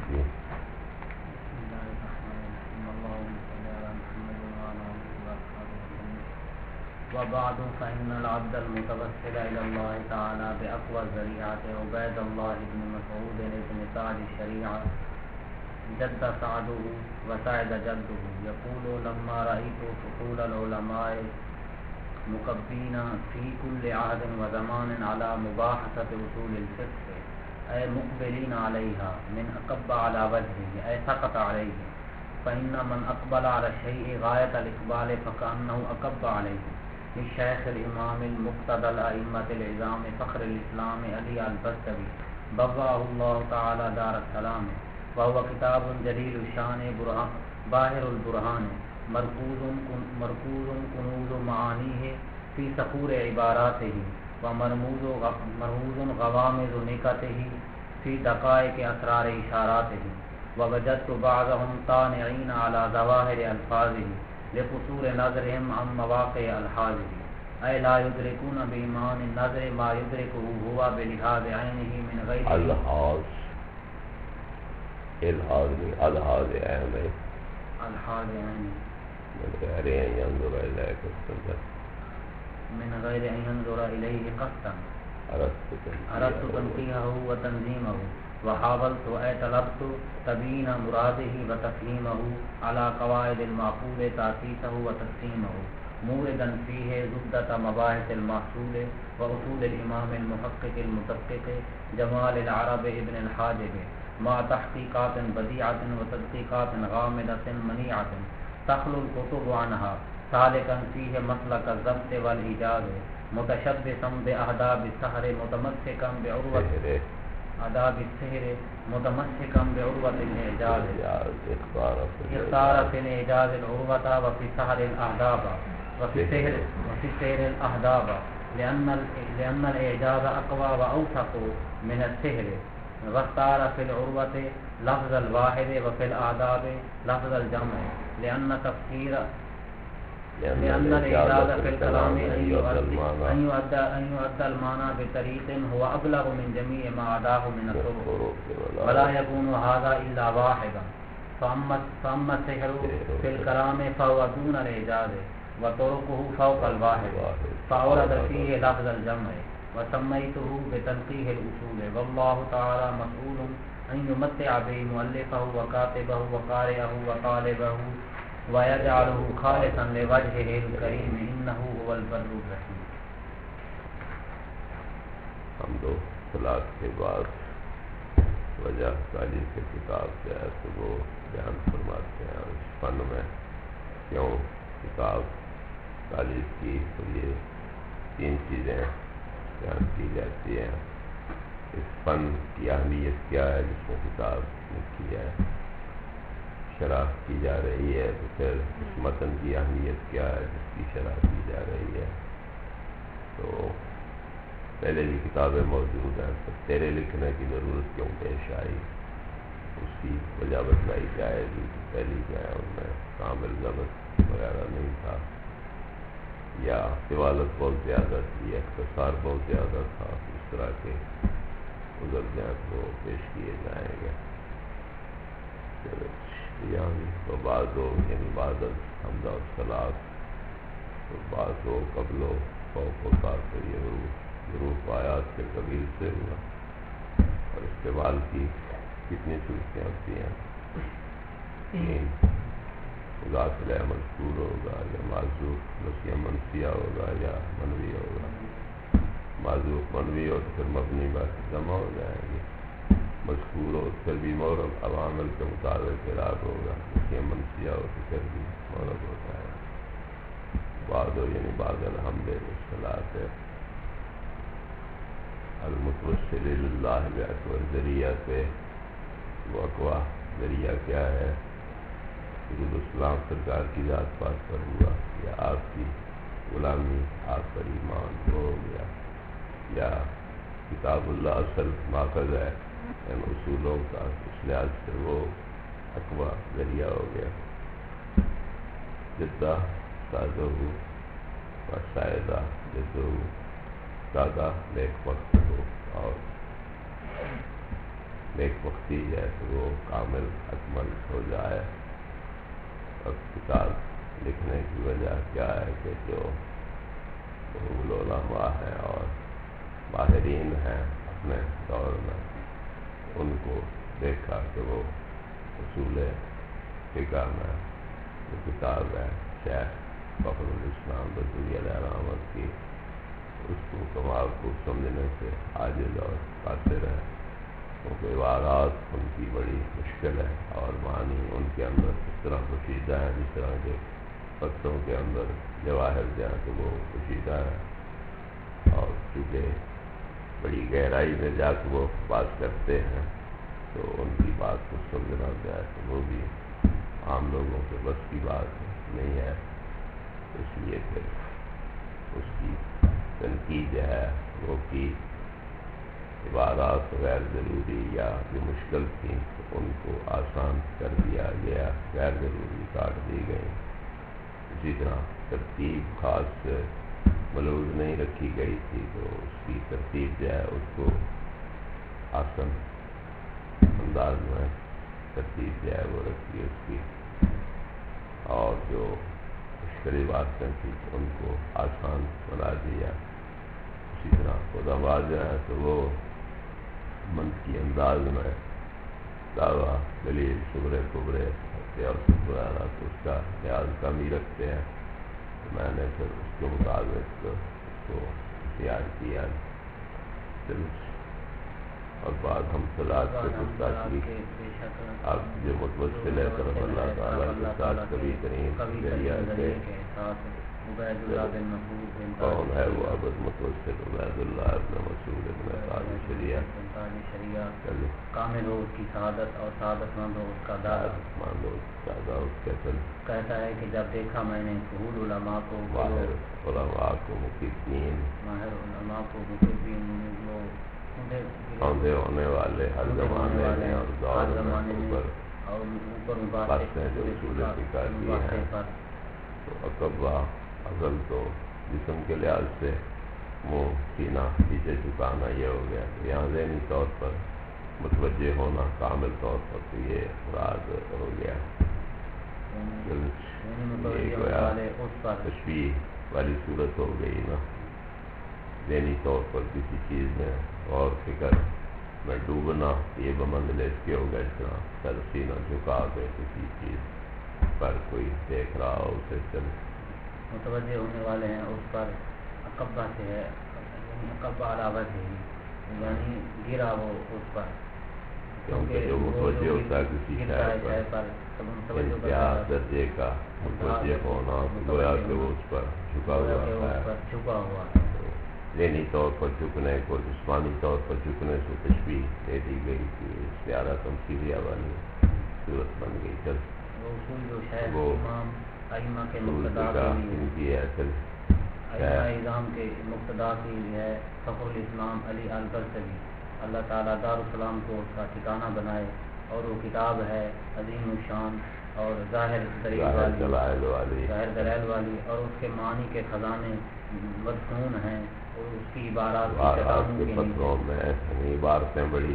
وبعد فإن العبد المتوسل إلى الله تعالى بأقوى الذريعات عبيد الله بن مسعود بن سعد الشريعة جد سعده وسعد جده يقول لما رأيت فحول العلماء مكبين في كل عهد وزمان على مباحثة أصول الفقه أي مقبلين عليها من أكب على وجهه أي سقط عليه فإن من أقبل على الشيء غاية الإقبال فكأنه أكب عليه للشيخ الإمام المقتدى الأئمة العظام فخر الإسلام علي البستوي بوأه الله تعالى دار السلام وهو كتاب جليل الشان باهر البرهان مركوز كنوز معانيه في صخور عباراته ومرموز غوامض نكته في دقائق أسرار إشاراته ووجدت بعضهم طانعين على ظواهر ألفاظه لقصور نظرهم عن مواقع الحاظه أي لا يدركون بإيمان النظر ما يدركه هو بلحاظ عينه من غير الحاظ الحاظ عين الحاظ عينه من غير أن ينظر إليه قصدا أردت تنقيحه وتنظيمه وحاولت أي طلبت تبيين مراده وتفهيمه على قواعد المعقول تأسيسه وتقسيمه موردا فيه زبدة مباحث المحصول وأصول الإمام المحقق المدقق جمال العرب ابن الحاجب مع تحقيقات بديعة وتدقيقات غامضة منيعة تخلو الكتب عنها سالكا فيه مسلك الضبط والإيجاز متشبثا بأهداب السحر متمسكا بعروة آداب السحر متمسكا بعروة الإعجاز اختار في الإعجاز العروة وفي سحر الأهداب وفي سحر الأهداب لأن الإعجاز أقوى وأوثق من السحر واختار في العروة لفظ الواحد وفي الآداب لفظ الجمع لأن الإعجاز في الكلام أن يؤدى المعنى بطريق هو أبلغ من جميع ما عداه من الطرق ولا يكون هذا إلا واحدا فأما السحر في الكلام فهو دون الإعجاز وطرقه فوق الواحد فأورد فيه لفظ الجمع وسميته بتنقيه الأصول والله تعالى مسؤول أن يمتع به مؤلفه وكاتبه وقارئه وطالبه ويجعله خالصا لوجهه الكريم إنه هو البر الرحيم. ہم دو صلاة کے بعد وجہ تعلیم کے کتاب سے ہے تو وہ بیان فرماتے ہیں اور اس فن میں کیوں کتاب تعلیم کی تو یہ 3 چیزیں بیان کی جاتی ہیں. اس فن کی اہمیت کیا ہے جس میں کتاب لکھی ہے، شرح کی جا رہی ہے، تو پھر اس متن کی اہمیت کیا ہے جس کی شرح کی جا رہی ہے. تو پہلے بھی کتابیں موجود ہیں، تو تیرے لکھنے کی ضرورت کیوں پیش آئی، اس کی وجہ بتلائی جائے گی. پہلی جو ہے ان میں کامل ضبط وغیرہ نہیں تھا، یا طوالت بہت زیادہ تھی، اختصار بہت زیادہ تھا. اس طرح کے عذر جات وہ پیش کیے جائیں گے. یعنی تو بعض ہو یعنی بعض حمدہ الصلاۃ تو بعض ہو قبل و فوق و کافر یہ حروف آیات کے قبیل سے ہوا. اور استعمال کی کتنی صورتیں ہوتی ہیں؟ 3. مداخلہ مذکور ہوگا یا معذوف نسیہ منسیہ ہوگا یا منوی ہوگا. معذوف منوی ہو تو پھر مبنی باقی جمع ہو جائیں گے. مذکور ہو پھر بھی مورب عوامل کے مطابق اعراب ہوگا. نسیہ منسیہ ہو تو پھر بھی مورب ہوتا ہے. بعد ہو یعنی بعد الحمد الصلاۃ المتوسل اللہ باقوى ذریعہ سے. وہ اقوا ذریعہ کیا ہے؟ حضور السلام سرکار کی ذات پاک پر ہوا، یا آپ کی غلامی، آپ پر ایمان ہو گیا، یا کتاب اللہ اصل ماخذ ہے ان اصولوں کا، اس لحاظ سے وہ اقوا ذریعہ ہو گیا. جدہ سادہ ہو و شاہدہ جدہ سادہ نیک وقت ہو اور ایک وقتی جو ہے تو وہ کامل اکمل ہو جائے. اب کتاب لکھنے کی وجہ کیا ہے کہ جو علماء ہیں اور ماہرین ہیں اپنے دور میں، ان کو دیکھا کہ وہ اصول فقہ میں جو کتاب ہے شیخ فخر الاسلام بدوی علیہ رحمت کی، اس کو کمال کو سمجھنے سے عاجز اور قاصر ہے، کیونکہ عبارات ان کی بڑی مشکل ہے اور معنی ان کے اندر اس طرح پوشیدہ ہے جس طرح کے پتھروں کے اندر جواہر جائیں تو وہ پوشیدہ ہے، اور چونکہ بڑی گہرائی میں جا کے وہ بات کرتے ہیں تو ان کی بات کو سمجھنا جائے تو وہ بھی عام لوگوں کے بس کی بات نہیں ہے. اس لیے پھر اس کی تنقید ہے وہ کی عبارات غیر ضروری یا جو مشکل تھیں تو ان کو آسان کر دیا گیا، غیر ضروری کاٹ دی گئی. اسی طرح ترتیب خاص ملحوظ نہیں رکھی گئی تھی تو اس کی ترتیب جو ہے اس کو آسان انداز میں ترتیب جو ہے وہ رکھی اس کی، اور جو مشکل باتیں تھیں ان کو آسان بنا دیا. اسی طرح علماء جو ہے تو وہ منطقی انداز میں دعویٰ دلیل شبرے کبرے اور وغیرہ تو اس کا لحاظ کم ہی رکھتے ہیں. میں نے پھر اس کے مطابق اس کو اختیار کیا. اور بعد ہم صلاۃ سے گستاخی آپ جو متوسل ہے طرف اللہ تعالیٰ کے ساتھ کبھی ترین ذریعہ کے کون ہے وہ عبد متوسل عبید اللہ ابن مسعود ابن قاضی شریعہ کامل ہو اس کی سعادت اور سعادت مند ہو اس کا دار مند ہو دادا اس کے دل. کہتا ہے کہ جب دیکھا میں نے فہول علماء کو ماہر علماء کو مقیمین ماہر علماء کو مقیمین وہ آندھے ہونے والے ہر زمانے میں اور دور میں اوپر باتیں جو اصول فقہ کی ہیں تو اقبا اصل تو جسم کے لحاظ سے منہ سینہ پیچھے جھکانا یہ ہو گیا. یہاں ذہنی طور پر متوجہ ہونا کامل طور پر تو یہ مراد ہو گیا. یہ گویا تشبیہ والی صورت ہو گئی نا، ذہنی طور پر کسی چیز میں اور فکر میں ڈوبنا یہ بمنزل اس کے ہو گیا اس طرح سر سینہ جھکا کے کسی چیز پر کوئی دیکھ رہا ہو اسے چل متوجہ ہونے والے ہیں اس پر. اقبا سے ہے یعنی اقبا علاوہ سے یعنی گرا وہ اس پر کیونکہ جو متوجہ ہوتا ہے کسی شہر پر انتہا درجے کا متوجہ ہونا گویا کہ وہ اس پر جھکا ہوا ذہنی طور پر جھکنے کو جسمانی طور پر جھکنے سے تشبیہ دے دی گئی کہ استعارہ تمثیلیہ والی صورت بن گئی. جب وہ ائمہ کے مقتدا کی ہے فخر الاسلام علی البرسوی اللہ تعالیٰ دارالسلام کو اس کا ٹھکانہ بنائے، اور وہ کتاب ہے عظیم الشان اور ظاہر دلائل والی اور اس کے معنی کے خزانے مدفون ہیں، اور اس کی عبارات کے پتھروں میں عبارتیں بڑی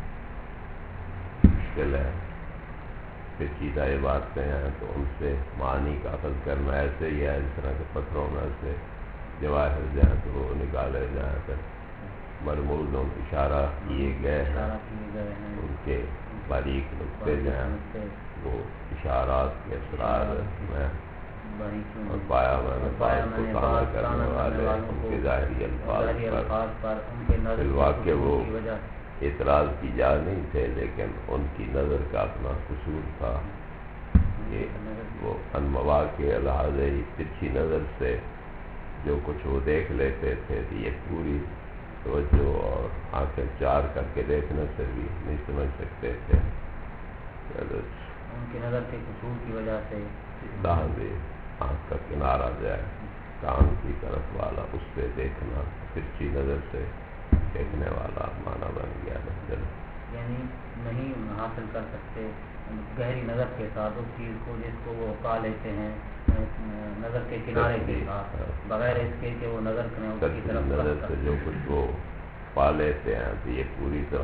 مشکل ہے، پیچیدہ عبارتیں ہیں تو ان سے معنی کا اخذ کرنا ایسے ہی ہے اس طرح کے پتھروں میں سے جواہر جائیں تو وہ نکالے جائیں پھر مرموز اشارہ کیے گئے ہیں ان کے باریک نقطے جو ہیں وہ اشارات کے اسرار میں اور پایا میں نے کو تعمیر کرنے والے ان کے ظاہری الفاظ پر واقع وہ اعتراض کی جا نہیں تھے، لیکن ان کی نظر کا اپنا قصور تھا کہ وہ ان مواقع لحاظ ترچھی نظر سے جو کچھ وہ دیکھ لیتے تھے تو یہ پوری توجہ اور آنکھیں چار کر کے دیکھنے سے بھی نہیں سمجھ سکتے تھے. ان کی نظر کے قصور کی وجہ سے آنکھ کا کنارہ جائے کان کی طرف والا اس سے دیکھنا ترچھی نظر سے دیکھنے والا معنی بن گیا. یعنی نہیں حاصل کر سکتے گہری نظر کے ساتھ اس چیز کو جس کو وہ پا لیتے ہیں نظر کے کنارے کے ساتھ بغیر اس کے کہ وہ نظر کریں اس کی طرف نظر سے جو کچھ وہ پا لیتے ہیں تو یہ پوری طرح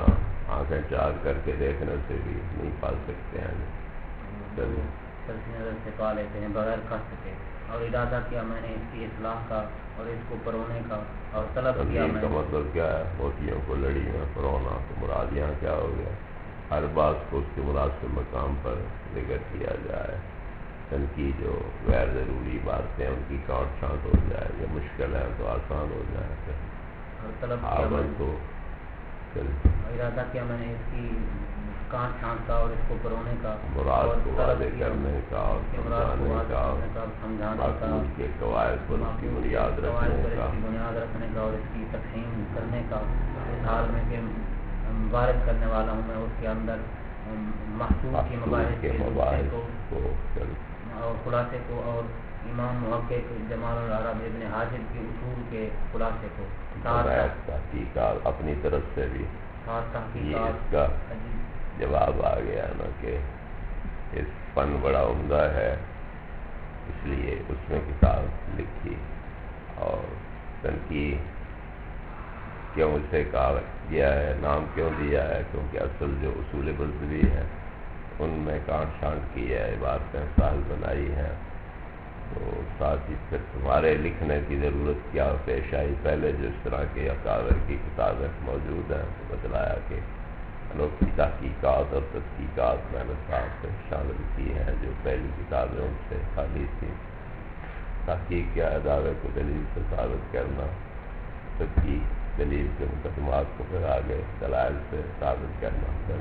آنکھیں چار کر کے دیکھنے سے بھی نہیں پال سکتے ہیں. سلسی نظر سے پا لیتے ہیں بغیر قصد کے. اور ارادہ کیا میں نے اس کی اصلاح کا اور اس کو پرونے کا اور طلب کیا میں کا مطلب کیا ہے؟ موتیوں کو لڑی میں پرونا. تو مراد یہاں کیا ہو گیا؟ ہر بات کو اس کے مناسب مقام پر ذکر کیا جائے. ان کی جو غیر ضروری باتیں ان کی کاٹ چھانٹ ہو جائے. یہ مشکل ہے تو آسان ہو جائے. اور طلب کیا میں تو ارادہ کیا میں نے اس کی کانٹ چھانٹ کا اور اس کو پرونے کا مراد اور کو واضح کرنے کا اور سمجھانے کا معقول کے قواعد پر اس کی بنیاد رکھنے کا اور اس کی تقسیم کرنے کا. اس حال میں کہ وارد کرنے والا ہوں میں اس کے اندر محصول کی مباحث کو اور خلاصے کو اور امام محقق جمال العرب ابن حاجب کے اصول کے خلاصے کو تحقیقات اپنی طرف سے بھی. اس کا جواب آ گیا نا کہ اس فن بڑا عمدہ ہے اس لیے اس میں کتاب لکھی. اور تنقید کیوں اسے کہا گیا ہے، نام کیوں دیا ہے؟ کیونکہ اصل جو اصول بلدوی ہیں ان میں کانٹ چھانٹ کی ہے، عبارتیں سہل بنائی ہیں. تو ساتھ ہی پھر تمہارے لکھنے کی ضرورت کیا پیش آئی؟ پہلے جو اس طرح کے اکابر کی کتابیں موجود ہیں تو بتلایا کہ انوکھی تحقیقات اور تحقیقات میں نے ساتھ شامل کی ہیں. جو پہلی کتابیں ان سے خالی تھیں. تحقیق کیا ہے؟ دعوے کو دلیل سے ثابت کرنا. تحقیق دلیل کے مقدمات کو پھر آگے دلائل سے ثابت کرنا.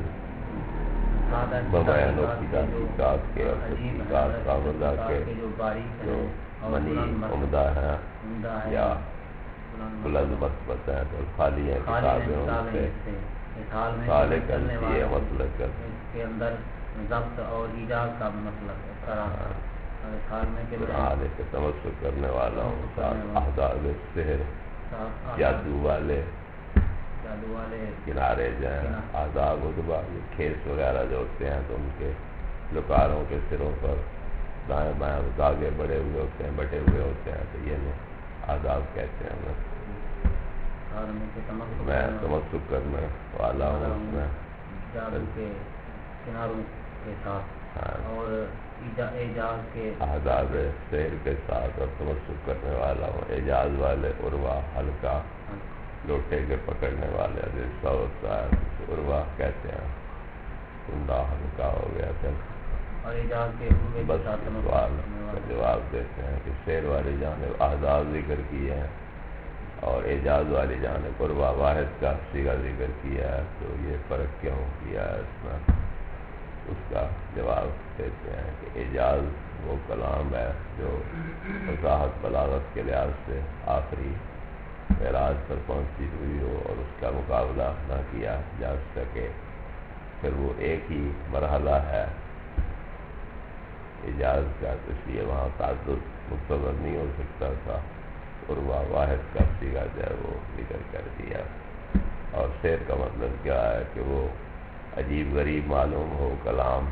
بمائے انوکھی تحقیقات کے اور تحقیقات کاملہ کے جو منی عمدہ ہیں یا بلند مثبت ہیں تو خالی ہیں کتابیں ان سے سالے کرتی ہے مطلب کے اندر ضبط اور ایجاد کا مطلب قرآن کے تمسک کرنے والا ہوں. احداث سحر جادو والے کنارے جائیں. آداب ادبا یہ کھیس وغیرہ جو ہوتے ہیں تو ان کے لکاروں کے سروں پر دائیں بائیں داغے بڑے ہوئے ہوتے ہیں، بٹے ہوئے ہوتے ہیں. تو یہ آداب کہتے ہیں. میں تمسک کرنے والا ہوں اس میں جادو کے کناروں کے ساتھ اور اعجاز کے آداب سحر کے ساتھ اور تمسک کرنے والا ہوں. اعجاز والے عروا ہلکا لوٹے کے پکڑنے والے جیسا ہوتا ہے عروا کہتے ہیں. کنڈا ہلکا ہو گیا. اور اعجاز کے بس سوال کا جواب دیتے ہیں کہ سحر والی جانب آداب ذکر کیے ہیں اور اعجاز والی جانب عروا واحد کا صیغہ ذکر کیا ہے. تو یہ فرق کیوں کیا ہے اس میں؟ اس کا جواب دیتے ہیں کہ اعجاز وہ کلام ہے جو فصاحت بلاغت کے لحاظ سے آخری معراج پر پہنچی ہوئی ہو اور اس کا مقابلہ نہ کیا جا سکے. پھر وہ ایک ہی مرحلہ ہے اعجاز کا، تو اس لیے وہاں تعدد متصور نہیں ہو سکتا تھا. عروا واحد کا صیغہ جو ہے وہ ذکر کر دیا. اور سحر کا مطلب کیا ہے کہ وہ عجیب غریب معلوم ہو کلام،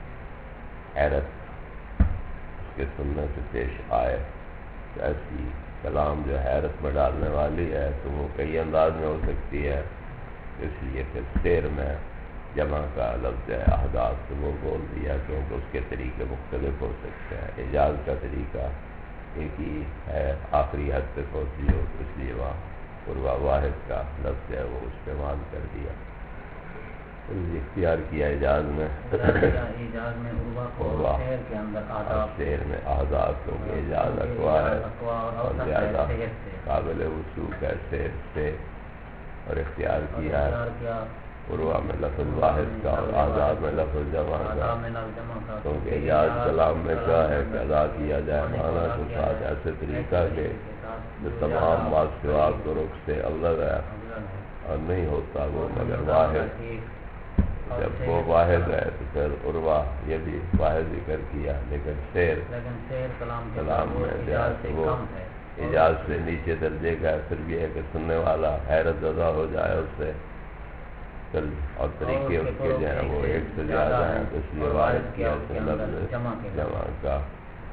حیرت اس کے سننے سے پیش آئے. ایسی کلام جو حیرت میں ڈالنے والی ہے تو وہ کئی انداز میں ہو سکتی ہے. اس لیے پھر سحر میں جمع کا لفظ ہے احداث سے وہ بول دیا کیونکہ اس کے طریقے مختلف ہو سکتے ہیں. اعجاز کا طریقہ ایک ہی ہے، آخری حد پہ پہنچی ہو، اس لیے وہاں عروا واحد کا لفظ ہے وہ استعمال کر دیا. اختیار کیا اعجاز میں شعر میں آزاد کیونکہ اعجاز اقوا ہے اور زیادہ قابل وصول ہے شعر سے، اور اختیار کیا ہے عروا میں لفظ واحد کا اور آزاد میں لفظ جمع کا، کیونکہ اعجاز کلام میں کیا ہے کہ ادا کیا جائے معنی کے ساتھ ایسے طریقہ کے جو تمام ماسوات و رخ سے الگ ہے اور نہیں ہوتا وہ مگر واحد. جب وہ واحد ہے تو پھر عروا یہ بھی واحد ذکر کیا، لیکن شعر کلام میں وہ اعجاز سے نیچے درجے کا ہے. صرف یہ ہے کہ سننے والا حیرت زدہ ہو جائے اس سے، اور طریقے اس کے جو ہیں وہ ایک سے زیادہ ہیں، تو اس لیے واحد کیا لفظ جمع کا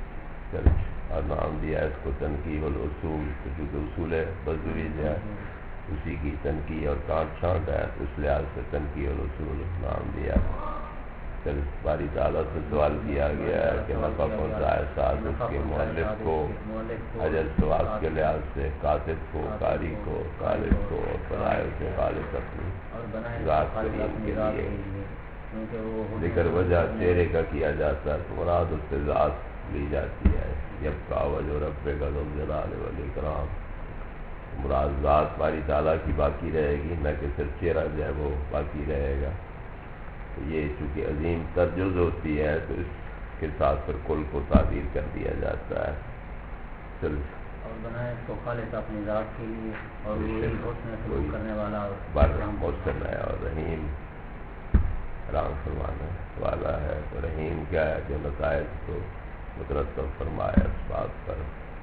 اور نام دیا اس کو تنقیح الاصول، کیونکہ اصول بزوی جو ہے اسی کی تنقیح اور کانٹ چھانٹ ہے، اس لحاظ سے تنقیح الاصول نام دیا۔ پھر باری تعالیٰ سے سوال کیا گیا ہے کہ نفع پہنچائے ساتھ اس کے مؤلف کو اجر ثواب کے لحاظ سے، کاتب کو، قاری کو، طالب کو، اور فرائض سے خالص اپنی ذات کریم کے لیے ذکر وجہ چہرے کا کیا جاتا ہے تو مراد اس سے ذات لی جاتی ہے۔ جب کا وجہ رب کا ذو الجلال والاکرام، مراد ذات باری تعالیٰ کی باقی رہے گی، نہ کہ صرف چہرہ جو ہے وہ باقی رہے گا۔ یہ چونکہ عظیم تر جز ہوتی ہے تو اس کے ساتھ پھر کل کو تعبیر کر دیا جاتا ہے۔ اور بنائے اس کو خالص اپنی ذات کے لیے، اور وہی حسن سلوک کرنے والا محسن ہے اور رحیم رحم فرمانے والا ہے۔ تو رحیم کیا ہے جو نتائج کو مترتب فرمائے اس بات پر۔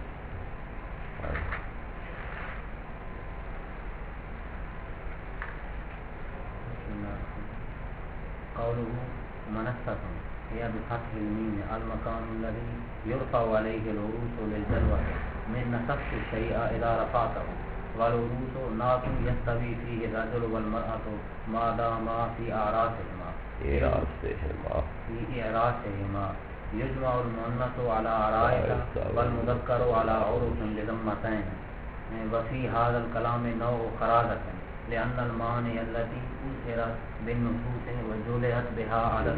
قوله منصة هي بفتح الميم المكان الذي يرفع عليه العروس للجلوة من نصبت الشيء إذا رفعته، والعروس ناط يستوي فيه الرجل والمرأة ما داما في أعراسهما يجمع المؤنث على أعرائك والمذكر على عروس بضمتين، وفي هذا الكلام نوع خرازة لأن المعاني التي أظهرت بالنصوص وجليت بها على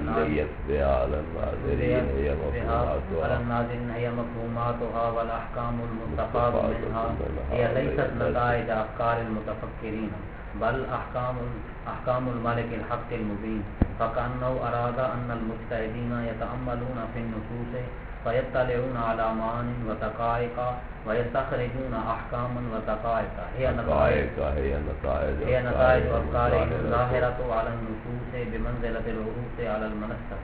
الناظرين هي مفهوماتها، والأحكام المستفاد منها هي ليست نتائج أفكار المتفكرين بل أحكام الملك الحق المبين، فكأنه أراد أن المجتهدين يتأملون في النصوص فيطلعون على معان وتقائق ويستخرجون أحكاما وتقائق هي نتائج أفكارهم الظاهرة على النصوص بمنزلة العروس على المنصة۔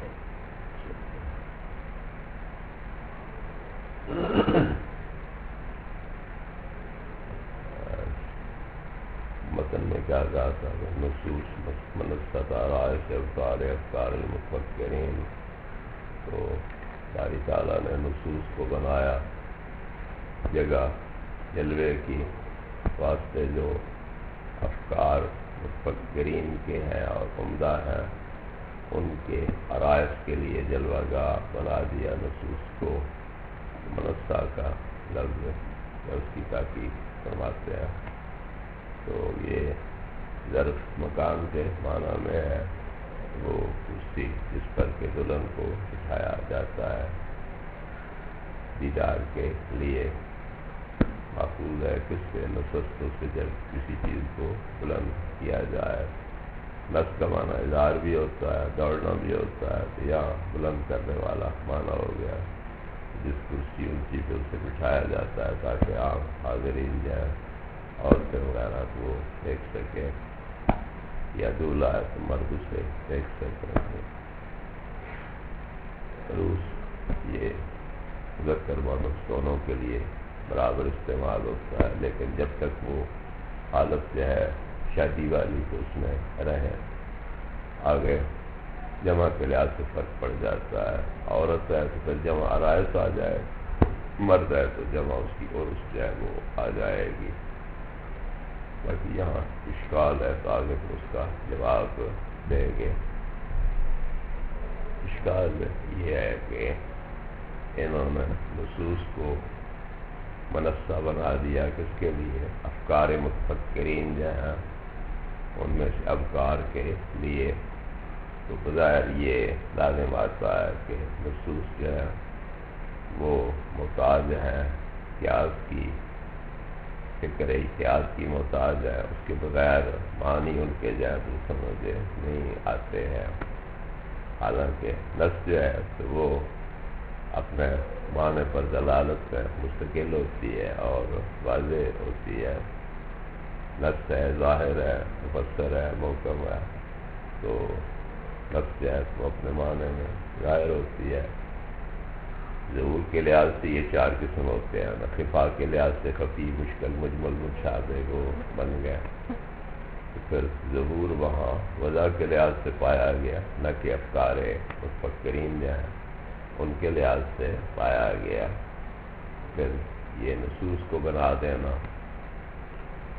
متن میں کیا کہا تھا؟ نصوص منصت آرائے سے افکار المفکرین، تو باری تعالیٰ نے نصوص کو بنایا جگہ جلوے کی واسطے جو افکار مفکرین کے ہیں اور عمدہ ہیں ان کے آرائش کے لیے جلوہ گاہ بنا دیا نصوص کو۔ منصہ کا لفظ اس کی تاکید فرماتے ہیں، تو یہ ظرف مکان کے معنی میں ہے، وہ کرسی جس پر کہ دلہن کو بٹھایا جاتا ہے دیدار کے لیے، ماخوذ ہے کس سے؟ نصستوں سے، جب کسی چیز کو بلند کیا جائے۔ نصب کا معنی اظہار بھی ہوتا ہے، دوڑنا بھی ہوتا ہے، تو یہاں بلند کرنے والا معنی ہو گیا، جس کرسی اونچی پہ اسے بٹھایا جاتا ہے تاکہ عام حاضرین جائیں عورتیں وغیرہ کو دیکھ سکے، یا دولہا ہے تو مرد اسے دیکھ سکتے ہیں۔ عروس یہ مذکر مؤنث دونوں کے لیے برابر استعمال ہوتا ہے، لیکن جب تک وہ حالت جو ہے شادی والی تو اس میں رہے، آگے جمع کے لحاظ سے فرق پڑ جاتا ہے۔ عورت ہے تو پھر جمع آرائش آ جائے، مرد ہے تو جمع اس کی عرس جو ہے وہ آ جائے گی۔ باقی یہاں اشکال ہے تو آگے پھر اس کا جواب دیں گے۔ اشکال یہ ہے کہ انہوں نے نصوص کو منصہ بنا دیا کس کے لیے؟ افکار متفکرین جو ہیں ان میں سے افکار کے لیے، تو بظاہر یہ لازم آتا ہے کہ نصوص جو ہے وہ محتاج ہیں قیاس کی، فکر احتیاط کی محتاج ہے، اس کے بغیر معنی ان کے جو ہے تو سمجھ نہیں آتے ہیں۔ حالانکہ نص جو ہے تو وہ اپنے معنی پر دلالت میں مستقل ہوتی ہے اور واضح ہوتی ہے۔ نص ہے، ظاہر ہے، مفسر ہے، محکم ہے، تو نص جو ہے تو اپنے معنی میں ظاہر ہوتی ہے۔ ظہور کے لحاظ سے یہ چار قسم ہوتے ہیں، خفا کے لحاظ سے خفی، مشکل، مجمل، متشابہ وہ بن گئے۔ پھر ظہور وہاں وضع کے لحاظ سے پایا گیا، نہ کہ افکار مفکرین جو ہیں ان کے لحاظ سے پایا گیا۔ پھر یہ نصوص کو بنا دینا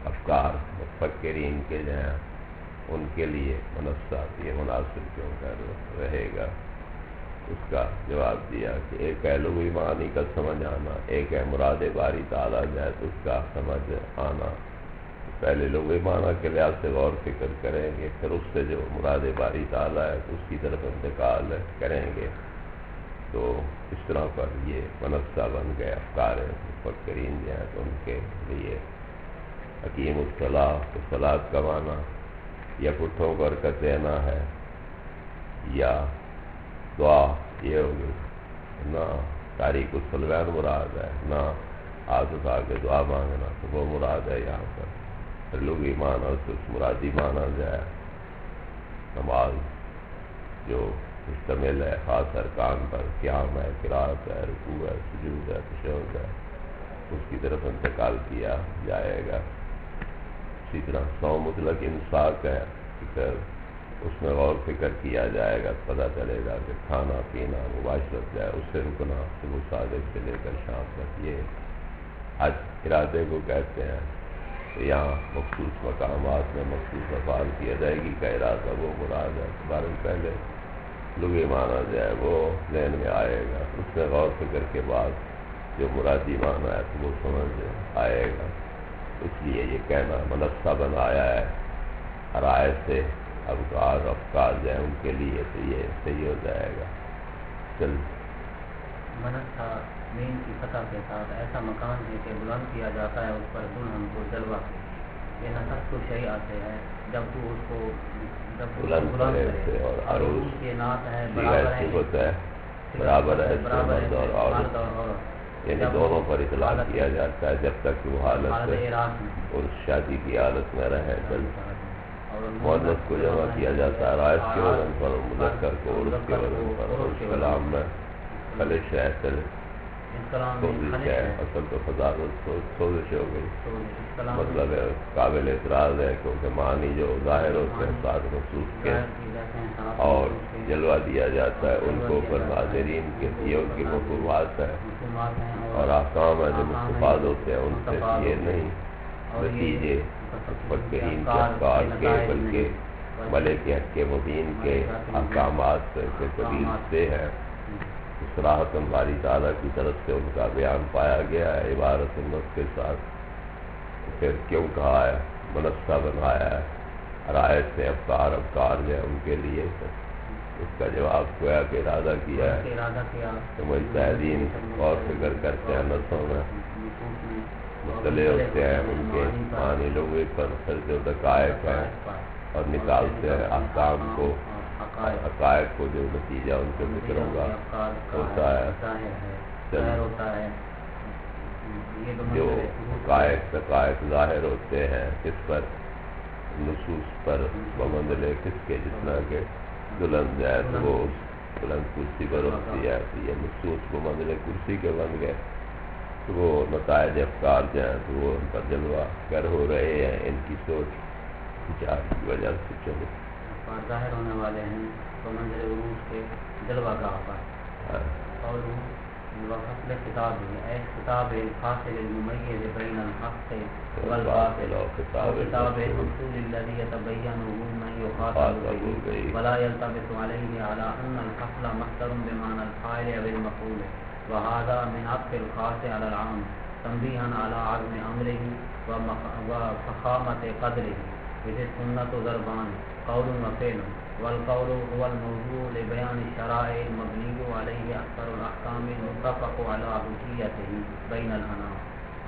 افکار مفکرین کے جو ہیں ان کے لیے منصات یہ مناسب کیوں کر رہے گا؟ اس کا جواب دیا کہ ایک ہے لغوی معنی کا سمجھ آنا، ایک ہے مراد باری تعالیٰ جو ہے تو اس کا سمجھ آنا۔ پہلے لغوی معنی کے لحاظ سے غور فکر کریں گے، پھر اس سے جو مراد باری تعالیٰ ہے تو اس کی طرف انتقال کریں گے۔ تو اس طرح پر یہ منصہ بن گئے افکار مفکرین جو ہیں تو ان کے لیے حکیم الصلاح تو صلاۃ کا معنی یا پٹھوں کو حرکت دینا ہے یا دعا یہ ہوگی، نہ تاریخ الصلوات مراد ہے، نہ ہاتھ اٹھا کے دعا مانگنا تو وہ مراد ہے یہاں پر۔ پھر لغوی معنی اس مرادی معنی جو ہے نماز جو مشتمل ہے خاص ارکان پر، قیام ہے، قرات ہے، رکوع ہے، سجود ہے، تشہد ہے، اس کی طرف انتقال کیا جائے گا۔ اسی طرح سو مطلق انفاق ہے، پھر اس میں غور فکر کیا جائے گا، پتہ چلے گا کہ کھانا پینا مباشرت جو ہے اس سے رکنا صبح صادق سے لے کر شام تک، یہ حج ارادے کو کہتے ہیں۔ یہاں مخصوص مقامات میں مخصوص افعال کی ادائیگی کا ارادہ وہ مراد ہے۔ بارہ پہلے لغوی معنی جو ہے وہ ذہن میں آئے گا، اس میں غور فکر کے بعد جو مرادی معنی ہے تو وہ سمجھ آئے گا۔ اس لیے یہ کہنا منصہ بنایا ہے رائے سے افکار جو ہیں ان کے لیے تو یہ صحیح ہو جائے گا۔ چل منصہ مین کی فتح کے ساتھ ایسا مکان ہے کہ بلند کیا جاتا ہے اس پر دلہن کو جلوہ کے، یہ نصب تو شیء سے ہے جب تو اس کو بلند کرے اور عروس کے نعت ہے برابر ہے مرد اور عورت، یعنی دونوں پر اطلاق کیا جاتا ہے جب تک کہ وہ حالت اور شادی کی حالت میں رہے۔ مؤنث کو جمع کیا جاتا ہے رائس کے وزن پر، مذکر کو عرس کے وزن پر، اور اس کلام میں خلش ہے، سوزش ہے، اصل تو فضاحت سوزش ہو گئی، مطلب ہے قابل اعتراض ہے کیونکہ معنی جو ظاہر ہوتے ہیں ساتھ مخصوص کے، اور جلوہ دیا جاتا ہے ان کو پر ناظرین کے دیے ان کی مفہومات ہے اور احکام ہے جو مستفاد ہوتے ہیں ان سے یہ نہیں نتیجے مفکرین کے افکار کے بلکہ ملک حق مبین کے احکامات کے قبیل سے ہے۔ صراحت باری تعالیٰ کی طرف سے ان کا بیان پایا گیا ہے عبارت النص کے ساتھ۔ پھر کیوں کہا ہے منصہ بنایا ہے رائت سے افکار جو ہے ان کے لیے، اس کا جواب گویا کہ ارادہ کیا ہے کہ مجتہدین اور فکر کرتے ہیں نصوں میں مطلع ہوتے ہیں ان کے معنی لغوی پر، پھر جو دقائق ہیں اور نکالتے ہیں احکام کو، حقائق کو جو نتیجہ ان کے فکروں کا ہوتا ہے، جو حقائق ظاہر ہوتے ہیں کس پر، نصوص پر بمنزلے کس کے، جتنا کہ دلہن جو ہے تو وہ بلند کرسی پر ہوتی ہے تو یہ نصوص بمنزلے کرسی کے بن گئے، تو وہ نتائج افکار جو ہیں تو وہ ان پر جلوہ گر ہو رہے ہیں، ان کی سوچ وچار کی وجہ سے چلے ظاہر ہونے والے ہیں تو منظر عروج کے جلوہ گاہ پر۔ اور وفصل کتاب ہے کتاب فاصل الممیز بین الحق والباطل وکتاب الرسول الذی یتبینه من یخاطب به ولا یلتبس علیہ علی ان الفصل مصدر بمعنى الفاعل او المفعول وهذا من عطف الخاص على العام تنبیہا علی عظم امره وفخامة قدره، اذ السنة ضربان قول وفعل، والقول هو الموضوع لبيان الشرائع المبني عليه أكثر الأحكام المتفق على حجيته بين الأنام۔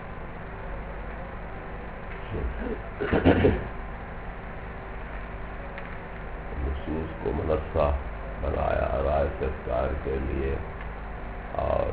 نصوص کو منصہ بنایا رائے سے افکار کے لیے، اور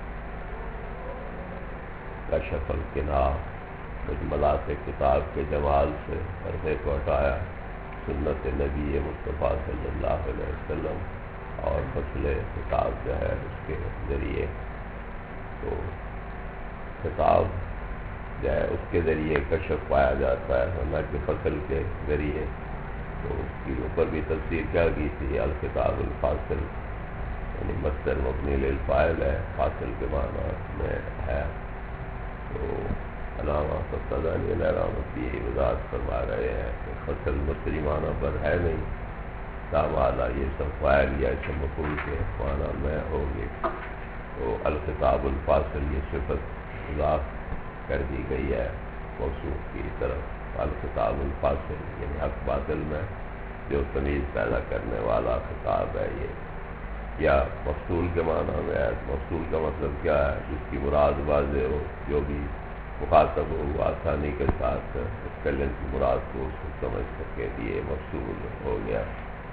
کشف القناع مجملات کتاب کے جمال سے پردے کو ہٹایا، سنت نبی مصطفیٰ صلی اللہ علیہ وسلم اور فصل کتاب جو ہے اس کے ذریعے، تو کتاب جو ہے اس کے ذریعے کشف پایا جاتا ہے نہ کہ فصل کے ذریعے۔ تو اس کے اوپر بھی تفسیر کیا کی تھی، الکتاب الفاصل یعنی مصدر مبنی للفاعل ہے، فاصل کے معنی میں ہے، تو علامہ فقدانی علیہ رحمت بھی یہی وضاحت فرما رہے ہیں کہ فصل مصری معنی پر ہے نہیں، تامالا یہ سب فاعل یا اسم مفعول کے معنی میں ہوگی، تو الخطاب الفاصل یہ صفت اضاف کر دی گئی ہے موصوف کی طرف، الخطاب الفاصل یعنی حق باطل میں جو تمیز پیدا کرنے والا خطاب ہے یہ، یا مفصول کے معنی میں ہے۔ مفصول کا مطلب کیا ہے؟ جس کی مراد واضح ہو، جو بھی مخاطب ہو وہ آسانی کے ساتھ اس کلم کی مراد کو اس کو سمجھ سکے، یہ مفصول ہو گیا۔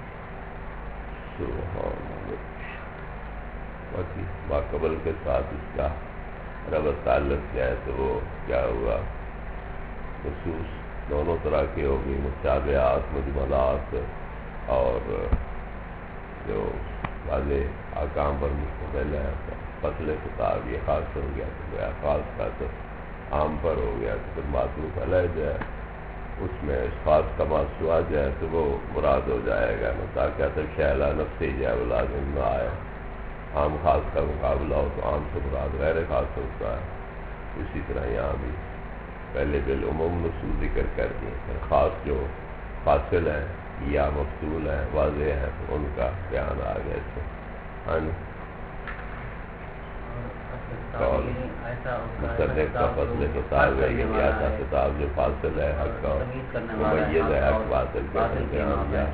سبحان اللہ۔ باقی ماقبل کے ساتھ اس کا ربط تعلق کیا ہے تو وہ کیا ہوا؟ خصوص دونوں طرح کی ہوگی، مشابہات مجملات، اور جو واضح احکام پر مشتمل ہے فصل خطاب یہ خاص ہو گیا تو گیا، خاص کا تو عام پر ہو گیا، تو پھر معطوف علیہ جو ہے اس میں اس خاص کا ماسوا جو ہے تو وہ مراد ہو جائے گا، تاکہ تک شہلا نفسی جو ہے وہ لازم نہ آئے۔ عام خاص کا مقابلہ ہو تو عام سے مراد غیر خاص ہوتا ہے، اسی طرح یہاں بھی پہلے بالعموم نصوص ذکر کر دیے، پھر خاص جو فاصل ہیں یا مفصول ہیں واضح ہیں تو ان کا بیان آ گیا اس میں۔ مصنف کا فصل خطاب ہے، یہ ایسا خطاب جو فاصل ہے حق کا ممیز ہے حق باطل کا بیان یا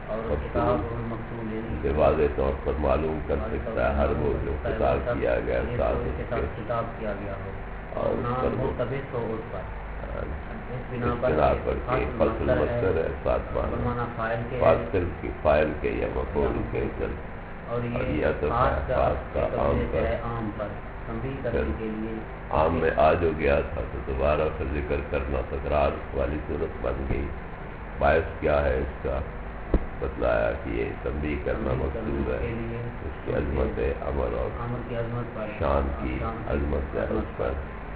سے واضح طور پر معلوم کر سکتا ہے ہر وہ جو خطاب کیا گیا خطاب کیا گیا ہو اور مرتبط ہو اس پر، اس بنا پر کہ فصل مصدر ہے، ساتھ معنی فاصل کی فاعل کے یا مفعول کے اور یہ خاص کا عام پر تنبیہ کرنے کے لیے عام میں آ جو گیا تھا تو دوبارہ پھر ذکر کرنا تکرار والی صورت بن گئی۔ باعث کیا ہے اس کا؟ بتلایا کہ یہ تنبیہ کرنا مقصود ہے، اس کی عظمت عمل اور شان کی عظمت ہے اس پر،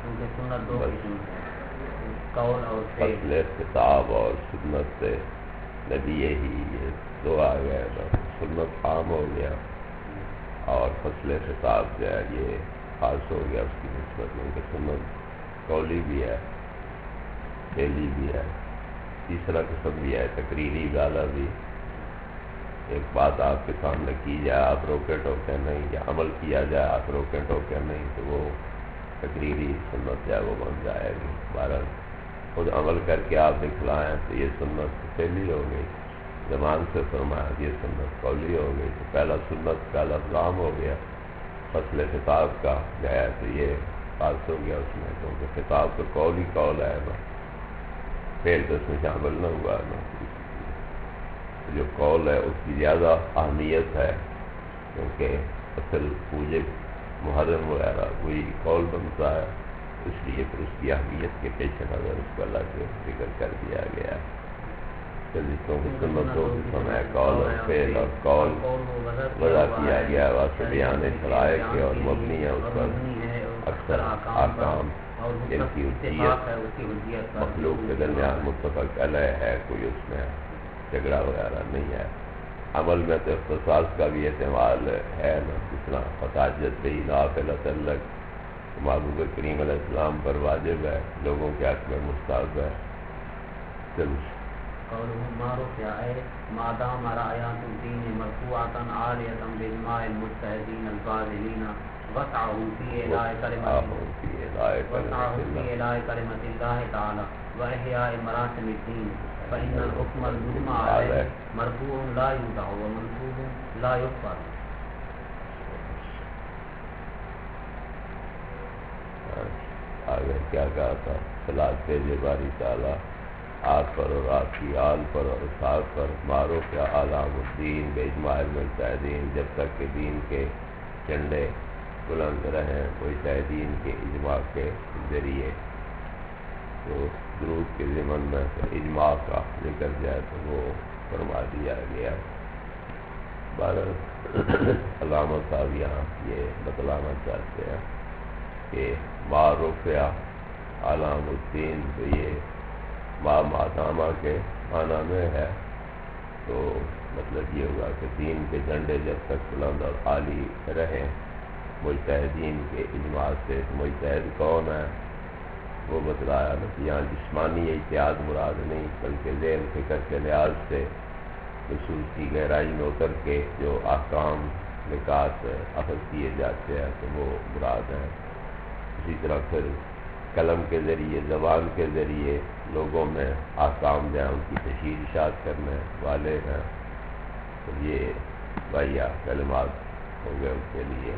فصل خطاب اور سنت سے نبی یہی یہ دو آ گئے، سنت عام ہو گیا اور فصل خطاب جو ہے یہ خاص ہو گیا اس کی نسبت میں، کہ سنت قولی بھی ہے فعلی بھی ہے، تیسرا قسم بھی ہے تقریری گالا بھی، ایک بات آپ کے سامنے کی جائے آپ روکے ٹوکے نہیں، یا عمل کیا جائے آپ روکے ٹوکے نہیں، تو وہ تقریری سنت ہے وہ بن جائے گی۔ بہرحال خود عمل کر کے آپ دکھلائیں تو یہ سنت فعلی ہو گئی، زبان سے فرمایا یہ سنت قولی ہو گئی، تو پہلا سنت کا لفظ عام ہو گیا، فصل خطاب کا گیا تو یہ خاص ہو گیا اس میں، کیونکہ خطاب تو قول ہی قول ہے نا، فعل تو اس میں شامل نہ ہوا نا، جو قول ہے اس کی زیادہ اہمیت ہے، کیونکہ اصل موجب محرم وغیرہ وہی قول بنتا ہے، اس لیے پھر اس کی اہمیت کے پیش نظر اس کو اللہ سے ذکر کر دیا گیا ہے۔ کیونکہ سنت ہو سمے قول اور فعل اور قول وضع کیا گیا واسطے بیان شرائع کے اور مبنی ہے اس پر اکثر احکام جن کی حجیت مخلوق کے درمیان متفق علیہ ہے، کوئی اس میں جھگڑا وغیرہ نہیں ہے۔ عمل میں تو اختصاص کا بھی احتمال ہے نا، جس طرح فتاجت بھی نافلۃ لک محبوب کریم علیہ السلام پر واجب ہے، لوگوں کے حق میں مستحب ہے۔ معروف ہے مادام رایات الدین مرفوعۃ عالیۃ بالماء المجتہدین الفاضلین وسعهم فی اعلاء کلمۃ اللہ تعالی واحیاء مراسم الدین، فإن الحکم المجمع علیہ مرفوع لا یوضع ومنصوب لا یغفر۔ آگے کیا کہا تھا؟ صلاۃ کے باری تعالیٰ آپ پر اور آپ کی آل پر اور اصحاب پر معروف یا علام الدین باجماع المجتہدین، جب تک کہ دین کے جھنڈے بلند رہیں مجتہدین کے اجماع کے ذریعے۔ تو درود کے ضمن میں اجماع کا ذکر جائے تو وہ فرما دیا گیا۔ علامت صاحب یہاں یہ بتلانا چاہتے ہیں کہ معروف یا علام الدین تو یہ مادامہ کے معنی میں ہے، تو مطلب یہ ہوگا کہ دین کے جھنڈے جب تک بلند اور عالی رہیں مجتہدین کے اجماع سے۔ مجتہد کون ہے؟ وہ بتلایا نا کہ یہاں جسمانی اتحاد مراد نہیں، بلکہ ذہن فکر کے لحاظ سے نصوص کی گہرائی میں اتر کے جو احکام نکات اخذ کیے جاتے ہیں تو وہ مراد ہیں۔ اسی طرح پھر قلم کے ذریعے، زبان کے ذریعے لوگوں میں احکام جو ہیں ان کی تشہیر اشاعت کرنے والے ہیں، تو یہ بھیا کلمات ہو گئے ان کے لیے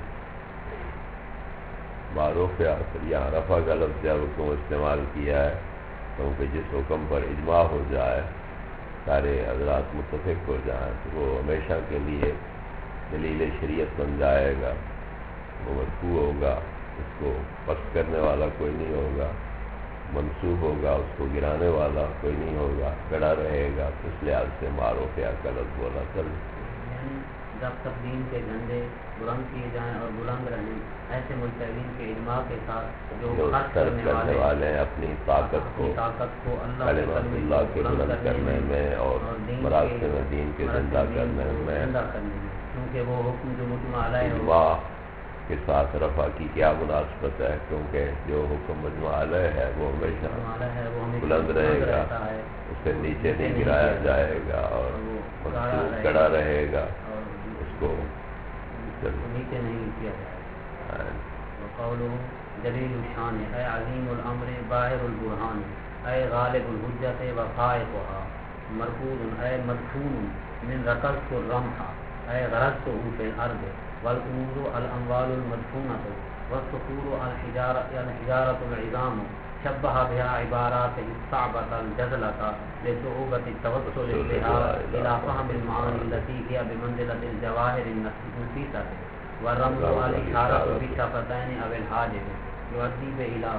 معروف ہے۔ پھر یہاں رفع کا لفظ جب حکم استعمال کیا ہے کیونکہ جس حکم پر اجماع ہو جائے، سارے حضرات متفق ہو جائیں، تو وہ ہمیشہ کے لیے دلیل شریعت بن جائے گا، وہ مرفوع ہوگا، اس کو پست کرنے والا کوئی نہیں ہوگا، منسوخ ہوگا، اس کو گرانے والا کوئی نہیں ہوگا، کڑا رہے گا، تو اس لحاظ سے معروف یا کا لفظ بولا چل۔ یعنی جب تقدیم کے جھنڈے بلند کیے جائیں اور بلند رہیں، ایسے مجتہدین کے اجماع کے ساتھ جو خرچ کرنے والے ہیں اپنی طاقت کو کلمات اللہ کے بلند کرنے میں اور مراسم دین کے زندہ کرنے میں، کیونکہ وہ حکم جو مجمع علیہ اجماع کے ساتھ رفع کی کیا مناسبت ہے، کیونکہ جو حکم مجمع علیہ ہے وہ ہمیشہ بلند رہے گا، اس سے نیچے نہیں گرایا جائے گا اور منصوب کڑا رہے گا، اس کو نیچے نہیں کیا جائے گا۔ وقولہ جلیل الشان اے عظیم الامر باہر البرہان اے غالب الحجت و فائقها مرفوع اے مدفون من رکضت الرمح اے غرضت فی الارض والامور الاموال المدفونۃ والصخور الحجارۃ العظام شبہ بها عبارات استعبط الجزلة لصعوبة التوصل بها الى فهم المعانی التي هي بمنزلة الجواهر النفیسة والرمز الاشارة بالشفتین او الحاجب یؤدی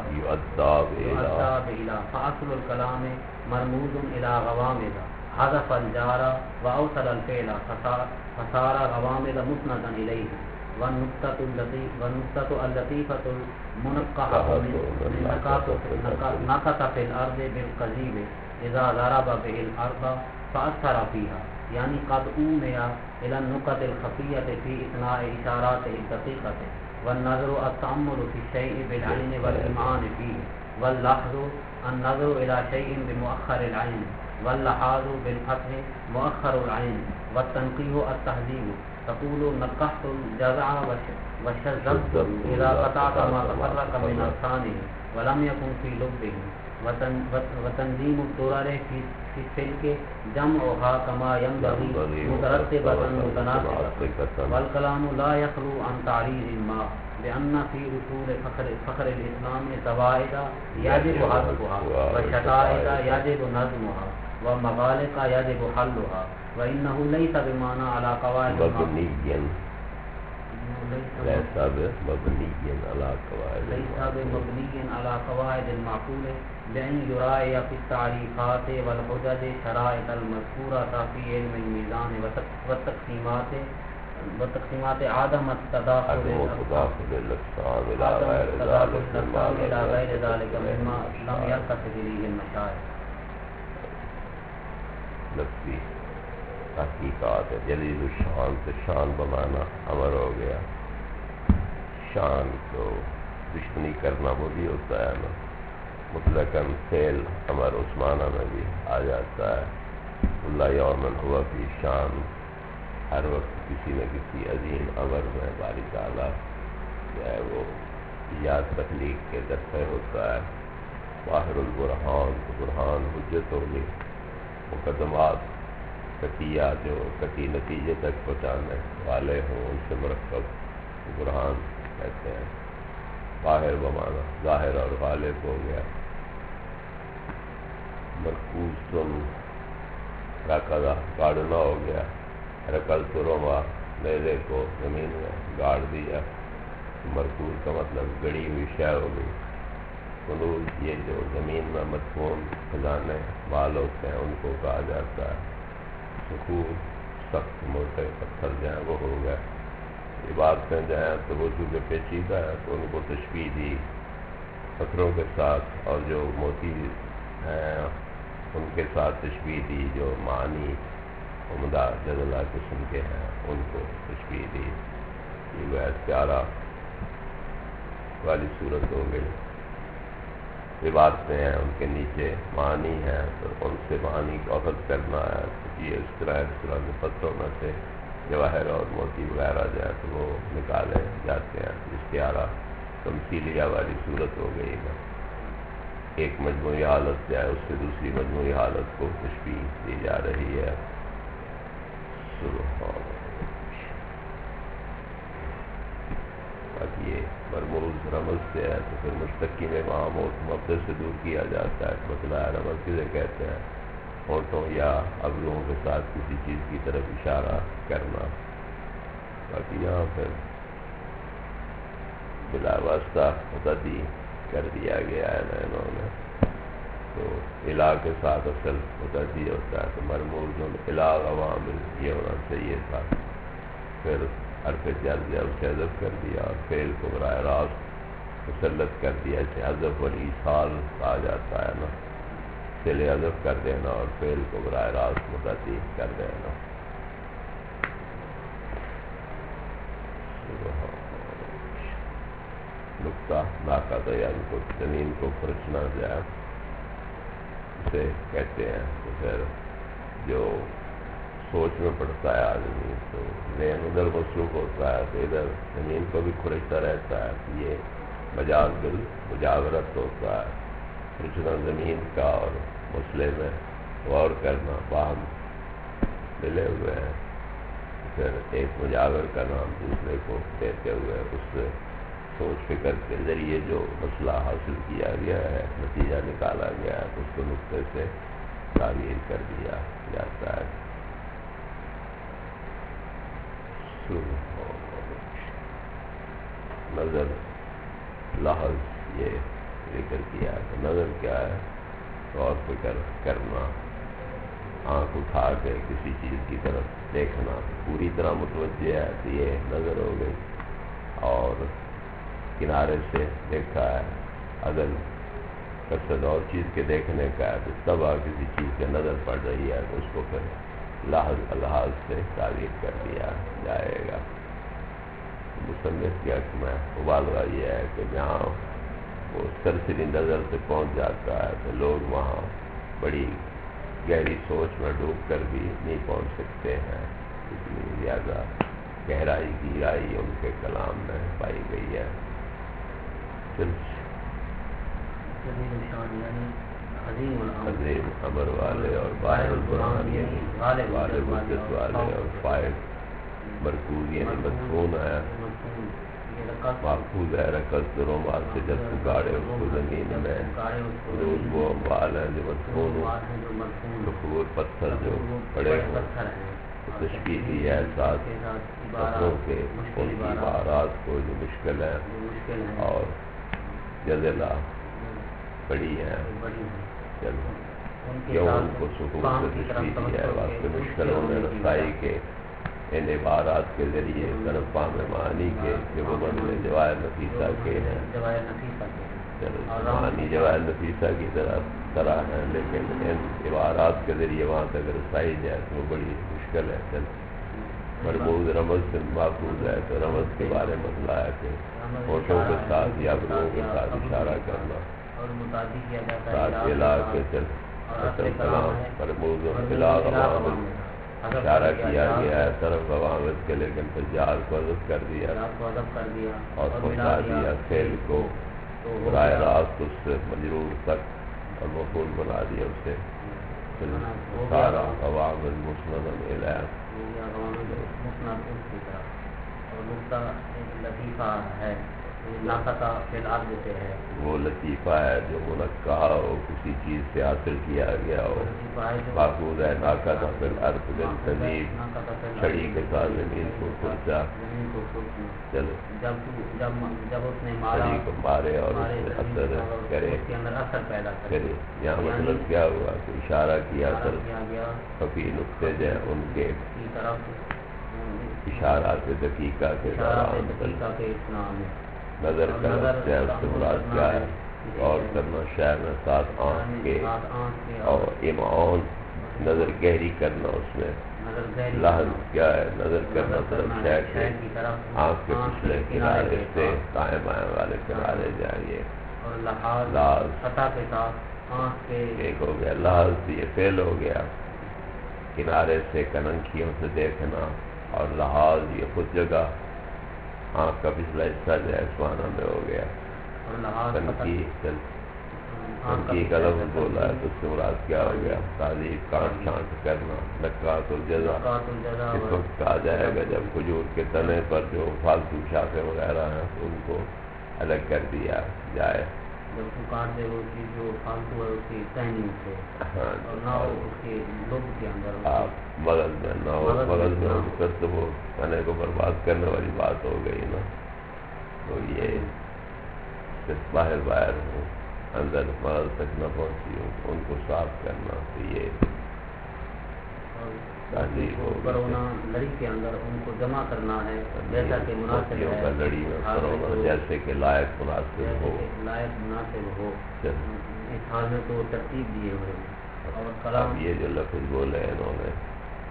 بإلى فاصل الكلام مرموز الى غوامض حذف الجار واوصل الفعل فصار غوامض مسندا الیہ والنقطة اللطيفة المنقحة من نقط في الأرض بالقضيب إذا ضرب به الأرض فأثر فيها، يعني قد أومي إلى النقط الخفية في إثناء إشاراته الدقيقة، والنظر التأمل في الشيء بالعين والإمعان فيه، واللحظ النظر إلى شيء بمؤخر العين، واللحاظ بالفتح مؤخر العين، والتنقيه التهذيب. تقول نقحت الجزع وشذبت إذا قطعت ما تفرق من أغصانه ولم يكن في لبه. وتنظيم الدرر في السلك جمعها كما ينبغي مترتبة متناسقة. والكلام لا يخلو عن تعريض ما، لأن في أصول فخر الإسلام زوائد يجب حذفها وشدائد يجب نظمها ومغالق يجب حلها، وإنه ليس بمعنى على قواعد مبنيا ليس بمبني على قواعد المعقول بأن يراعي في التعريفات والحدد شرائط المذكورة في علم الميزان والتقسيمات عدم التداخل الأقسام إلى غير ذلك مما لم يلتفت إليه المشايخ. لفظی تحقیقات ہے۔ جلیل الشان سے شان بنانا امر ہو گیا، شان کو دشمنی کرنا وہ بھی ہوتا ہے نا، مطلقاً فعل امر عثمانہ میں بھی آ جاتا ہے۔ اللہ یومن ہوا فی شان، ہر وقت کسی نہ کسی عظیم امر میں باری تعالیٰ جو ہے وہ ایجاد تخلیق کے دفتر ہوتا ہے۔ باہر البرہان، برہان حجت ہوگی، مقدمات قطعیہ جو قطعی نتیجے تک پہنچانے والے ہوں ان سے مرکب برہان کہتے ہیں۔ باہر بمانا ظاہر اور غالب ہو گیا۔ مرکوز تم رکضہ گاڑنا ہو گیا، رکل ترما نیزے کو زمین میں گاڑ دیا۔ مرکوز کا مطلب گڑی ہوئی شے ہو گئی۔ کنوز یہ جو زمین میں مدفون خزانے مال ہوتے ہیں ان کو کہا جاتا ہے۔ سکور سخت موٹے پتھر جو ہیں وہ ہو گئے۔ عبارتیں جو ہیں تو وہ چونکہ پیچیدہ ہے تو ان کو تشبیہ دی پتھروں کے ساتھ، اور جو موتی ہیں ان کے ساتھ تشبیہ دی، جو معنی عمدہ جزلہ قسم کے ہیں ان کو تشبیہ دی۔ یہ وہ پیارا والی صورت ہو گئی۔ عبارتیں ہیں ان کے نیچے معانی ہیں، تو ان سے معانی کو اخذ کرنا ہے، تو یہ اس طرح کے پتھروں میں سے جواہر اور موتی وغیرہ جو ہے تو وہ نکالے جاتے ہیں، جس کی اعلیٰ تمثیلیہ والی صورت ہو گئی نا، ایک مجموعی حالت جو ہے اس سے دوسری مجموعی حالت کو تشبیہ دی جا رہی ہے۔ باقی یہ مرموز رمز سے ہے تو پھر مشتقی میں وہاں مبدل سے دور کیا جاتا ہے، مطلع رمز کسے کہتے ہیں؟ ہونٹوں یا ابروؤں کے ساتھ کسی چیز کی طرف اشارہ کرنا۔ باقی یہاں پھر بلا واسطہ متعدی کر دیا گیا ہے نا انہوں نے، تو الہ کے ساتھ اصل متعدی ہوتا ہے، تو مرموز الہ عوامل یہ ہونا چاہیے تھا، پھر حرف جر دیا اسے حذف کر دیا اور فعل کو براہ راست مسلط کر دیا، اسے حذف والایصال کہا جاتا ہے نا، فعل حذف کر دینا اور فعل کو براہ راست متعدی کر دینا۔ نقطہ ناقہ یعنی کو زمین کو کھرچنا جائے اسے کہتے ہیں، تو پھر جو سوچ میں پڑتا ہے آدمی تو ذہن ادھر مصروف ہوتا ہے، تو ادھر زمین کو بھی کھرچتا رہتا ہے، تو یہ مجاز بالمجاورت ہوتا ہے، کھرچنا زمین کا اور مسئلے میں غور کرنا باہم ملے ہوئے ہیں، پھر ایک مجاور کا نام دوسرے کو دیتے ہوئے اس سے سوچ فکر کے ذریعے جو مسئلہ حاصل کیا گیا ہے، نتیجہ نکالا گیا ہے، اس کو نقطے سے تعبیر کر دیا جاتا ہے۔ نظر لحظ یہ ذکر کیا ہے، نظر کیا ہے؟ غور فکر کرنا، آنکھ اٹھا کے کسی چیز کی طرف دیکھنا، پوری طرح متوجہ ہے تو یہ نظر ہو گئی، اور کنارے سے دیکھا ہے، عدل قصد اور چیز کے دیکھنے کا ہے، تو تب کسی چیز کے نظر پڑ رہی ہے تو اس کو پھر لحظ الحاظ سے تعبیر کر دیا جائے گا۔ مصنف کے حق میں مبالغہ یہ ہے کہ جہاں وہ سرسری نظر سے پہنچ جاتا ہے تو لوگ وہاں بڑی گہری سوچ میں ڈوب کر بھی نہیں پہنچ سکتے ہیں، اتنی زیادہ گہرائی گہرائی ان کے کلام میں پائی گئی ہے۔ عظیم امر والے اور باہر القرآن یعنی والے وجد والے اور فائد مرکوز یعنی مدفون ہے، محفوظ ہے رکض دروں بات سے جب پکارے اس کو زمین میں، روز وہ اموال ہیں جو مدفون ہوں، کفور پتھر جو پڑے ہوں، تشبیہ دی ہے ساتھ پتھروں کے ان کی عبارات کو جو مشکل ہے اور جزلہ بڑی ہے، کیوں ان کو سکون سے تشبیہ دی ہے واسطے مشکلوں میں رسائی کے ان عبارات کے ذریعے طرفان معانی کے کہ وہ بدلے جواہر نفیسہ کے ہیں، معانی جواہر نفیسہ کی طرح ہیں، لیکن ان عبارات کے ذریعے وہاں تک رسائی جائے تو وہ بڑی مشکل ہے۔ مرموز رمز سے محفوظ ہے، تو رمز کے بارے میں مسئلہ ہے کہ ہوٹوں کے ساتھ یا ابروؤں کے ساتھ اشارہ کرنا، ساتھ الہ کے اصل کلام مرموز الہ عوامل اشارہ کیا گیا ہے طرف عوامل کے، لیکن پھر جال کو حذف کر دیا اور پہنچا دیا فعل کو براہ راست اس سے مجرور تک اور مفعول بنا دیا اسے، پھر سارا عوامل مسند الیہ۔ وہ لطیفہ ہے جو منقع ہو، کسی چیز سے حاصل کیا گیا ہو، محفوظ ہے ناقۃ فی الارض بالتمیز، چھڑی کے ساتھ زمین کو کھرچا، چلو چھڑی کو مارے اور اس سے اثر کرے، یہاں مطلب کیا ہوا کہ اشارہ کیا خفی نقطے جو ہیں ان کے اشارات دقیقہ کے دوران نظر کرنا سے اس سے مراد کیا ہے؟ غور کرنا شے میں ساتھ آنکھ کے، اور امعان نظر گہری کرنا اس میں، لحظ کیا ہے؟ نظر کرنا طرف شے کے آنکھ کے پچھلے کنارے سے دائیں بائیں والے کنارے جائیں، اور لحاظ فتح کے ساتھ آنکھ کے ایک ہو گیا، لحاظ یہ فعل ہو گیا، کنارے سے کننکھیوں سے دیکھنا، اور لحاظ یہ خود جگہ آنکھ کا پچھلا حصہ جو ہے اس معنی میں ہو گیا. اور لحاظ تنقیح کا لفظ بولا ہے تو اس سے مراد کیا ہو گیا؟ تعریف، کانٹ چھانٹ کرنا. نکات الجزا اس وقت کہا جائے گا جب کھجور کے تنے پر جو فالتو شاخیں وغیرہ ہیں تو ان کو الگ کر دیا جائے. جب اس کو کاٹ دے وہ چیز جو فالتو ہے اس کی ٹہنی سے، اور نہ اس کے لب کے اندر آپ مغز میں نہ ہو، مغز میں ہو کر تو وہ تنے کو برباد کرنے والی بات ہو گئی نا. تو یہ صرف باہر ہو، اندر مغز تک نہ پہنچی ہو، ان کو صاف کرنا. تو یہ تہذیب ہو پرونا لڑی کے اندر ان کو جمع کرنا ہے جیسا کہ مناسب ہے، لڑی میں پرونا جیسے کہ لائق مناسب ہو، لائق مناسب ہو. اس حال میں تو ترتیب دیے ہوئے ہیں. اور کلام یہ جو لفظ بولے انہوں نے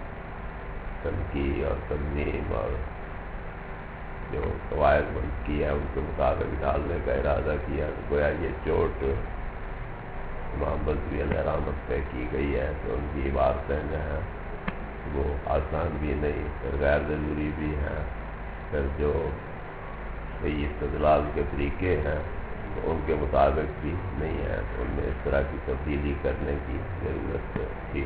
تنقیح اور تنظیم اور جو قواعد بند کی ہے ان کے مطابق ڈالنے کا ارادہ کیا، گویا یہ چوٹ امام بزوی علیہ رحمت پہ کی گئی ہے. تو ان کی عبارتیں جو ہیں وہ آسان بھی نہیں، پھر غیر ضروری بھی ہیں، پھر جو صحیح استدلال کے طریقے ہیں تو ان کے مطابق بھی نہیں ہے. تو ان میں اس طرح کی تبدیلی کرنے کی ضرورت تھی.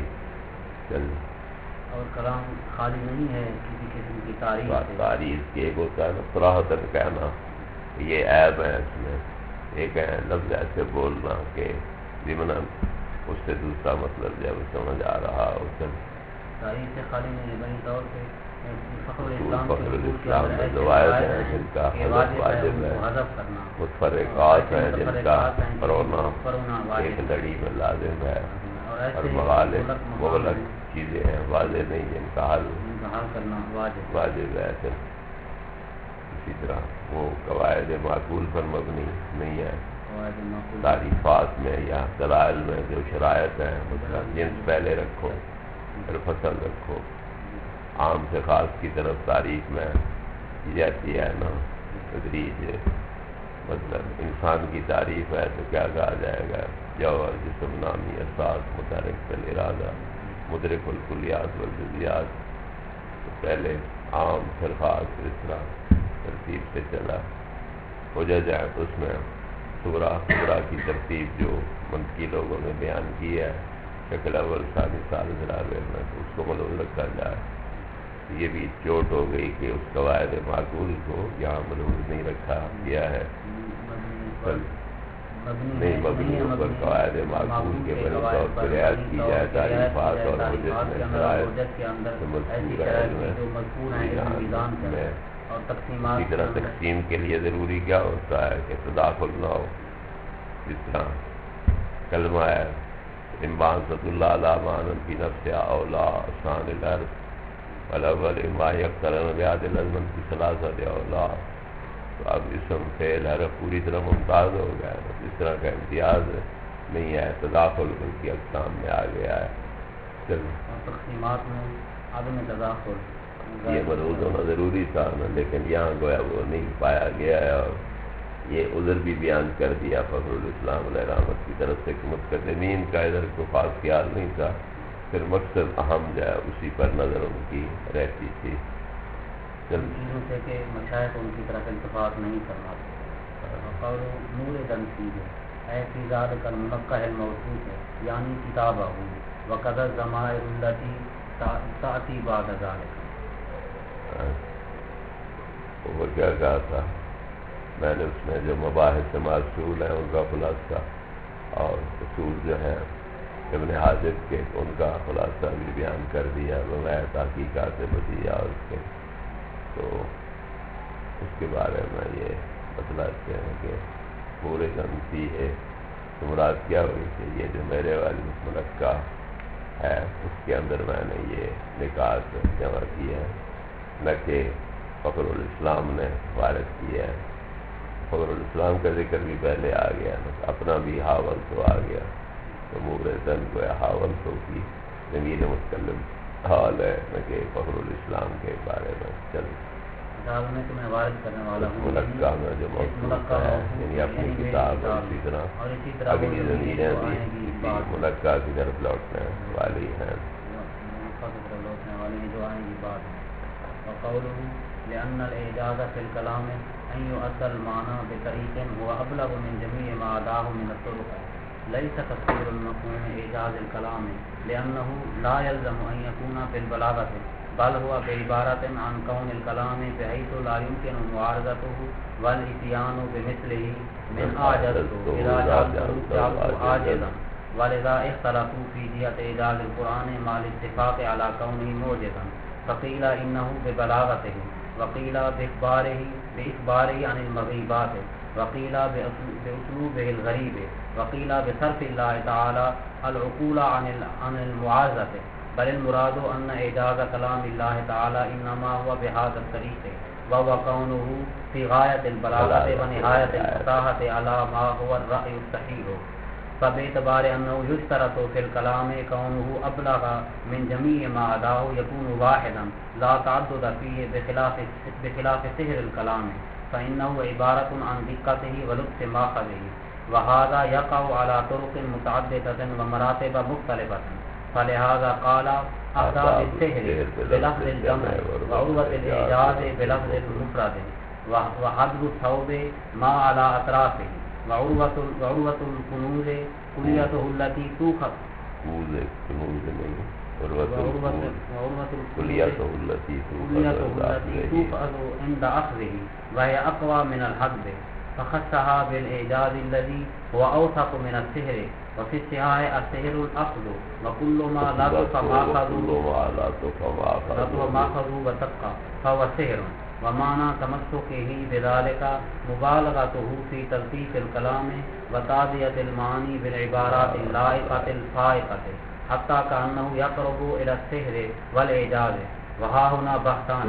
اور کلام خالی نہیں ہے کسی قسم کی تعریف کے ایک ہوتا ہے نا صراحتاً کہنا یہ عیب ہے اس میں، ایک ہے لفظ ایسے بولنا کہ ضمناً اس سے دوسرا مطلب جب سمجھ آ رہا اس تعریف سے خالی نہیں ہے. بنی طور پہ فخر الاسلام میں روایت ہیں جن کا حذف واجب ہے، متفرقات ہیں جن کا پرونا ایک لڑی میں لازم ہے، اور مغالب مغلق چیزیں ہیں واضح نہیں جن کا حل کرنا واجب ہے. اسی طرح وہ قواعد معقول پر مبنی نہیں ہے. تعریفات میں یا دلائل میں جو شرائط ہیں مطلب جنس پہلے رکھو پھر فصل رکھو. عام سے خاص کی طرف تعریف میں کی جاتی ہے نا تدریج. مطلب انسان کی تعریف ہے تو کیا کہا جائے گا؟ جوہر، جسم، نامی، اساس، متحرک بالارادہ، مدرک الکلیات والجزیات. تو پہلے عام پھر خاص، اس طرح ترتیب سے چلا. ہو جائے تو اس میں صغرا کی ترتیب جو منطقی لوگوں نے بیان کی ہے شکل اول ثانی ثالث رابع میں، تو اس کو ملحوظ رکھا جائے. یہ بھی چوٹ ہو گئی کہ اس قواعد معقول کو یہاں ملحوظ نہیں رکھا گیا ہے. نہیں مبنی پر قواعد معقول کے بڑے طور پر رعایت کی جائے تعریفات اور حجت میں شرائط میں. اسی طرح تقسیم کے لیے ضروری کیا ہوتا ہے کہ تداخل نہ ہو. جس طرح کلمہ ہے امبان صد اللہ علامان کی نفس اولا شان الارض والاول اما یقترن بیاد الازمن کی ثلاثت اولا. تو اب اسم فعل حرف پوری طرح ممتاز ہو گیا ہے، اس طرح کا امتیاز نہیں ہے، تداخل ان کی اقسام میں آ گیا ہے. تقسیمات میں عدم تداخل یہ ملحوظ ہونا ضروری تھا نا، لیکن یہاں گویا وہ نہیں پایا گیا ہے. اور یہ عذر بھی بیان کر دیا فخر الاسلام علیہ رحمت کی طرف سے کہ متقدمین کا ادھر کو خاص خیال نہیں تھا، پھر مقصد اہم جائے اسی پر نظر ان کی رہتی تھی. چیزوں سے کہ مشائخ ان کی طرف التفات نہیں کرنا. اور نور تنصیب ہے اے فی ذالک المنقح الموصوف ہے، یعنی کتابہ وقدر ضمائر التی تأتی بعد ذالک. وہ کیا کہا تھا میں نے اس میں جو مباحث معصول ہیں ان کا خلاصہ اور اصول جو ہیں ابن حاجب کے ان کا خلاصہ بھی بیان کر دیا بغیر تحقیقات بدیعہ اس کے. تو اس کے بارے میں یہ بتلاتے ہیں کہ پورے جنسی ہے تو مراد کیا ہوئی کہ یہ جو میرے والی ملکہ ہے اس کے اندر میں نے یہ نکات جمع کی ہے، نہ کہ فخر الاسلام نے وارد کیا ہے. فخر الاسلام کا ذکر بھی پہلے آ گیا نا، اپنا بھی حاول تو آ گیا. تو مورزن کو حاول تو کی ضمیر متکلم حال ہے نہ کہ فخر الاسلام کے بارے میں. چل کتاب میں تمہیں وارد کرنے والا ہوں، ملکہ میں جو موصوف ہے یعنی اپنی کتاب، اور اسی طرح اگلی زمینیں بھی اسی ملکہ کی طرف لوٹنے والی ہیں، لوٹنے والی جو آئیں گی بعد میں. وقوله لأن الإعجاز في الكلام أن يؤدى المعنى بطريق هو أبلغ من جميع ما عداه من الطرق. ليس تفسير المفهوم إعجاز الكلام لأنه لا يلزم أن يكون بالبلاغة، بل هو بعبارة عن كون الكلام بحيث لا يمكن معارضته والإتيان بمثله من أعجزته إذا جعلته عاجزا. ولذا اختلفوا في جهة إعجاز القرآن مع الاتفاق على كونه معجزا، فقيل إنه ببلاغته، وقيل بإخباره عن المغيبات، وقيل بأسلوبه الغريب، وقيل بصرف الله تعالى العقول عن المعازة. بل المراد أن إعجاز كلام الله تعالى إنما هو بهذا الطريق، وهو كونه في غاية البلاغة ونهاية الفصاحة على ما هو الرأي الصحيح. فباعتبار أنه يشترط في الكلام كونه أبلغ من جميع ما عداه يكون واحدا لا تعدد فيه بخلاف سحر الكلام، فإنه عبارة عن دقته ولطف ماخذه، وهذا يقع على طرق متعددة ومراتب مختلفة. فلهذا قال أتى بالسحر بلفظ الجمع، وعروة الإعجاز بلفظ المفرد، وحدب الثوب ما على أطرافه، وعروة الكنوز كليته التي توخذ كليته التي توخذ عند أخذه، وهي أقوى من الحدب، فخصها بالإعجاز الذي هو أوثق من السحر. وفي الصحاح السحر الأخذ، وكل ما لطف ماخذ وتبقى فهو سحر. ومعنى تمسكه بذلك مبالغته في تلطيف الكلام وتعدية المعاني بالعبارات اللائقة الفائقة حتى كأنه يقرب إلى السحر والإعجاز. وها هنا بحثان.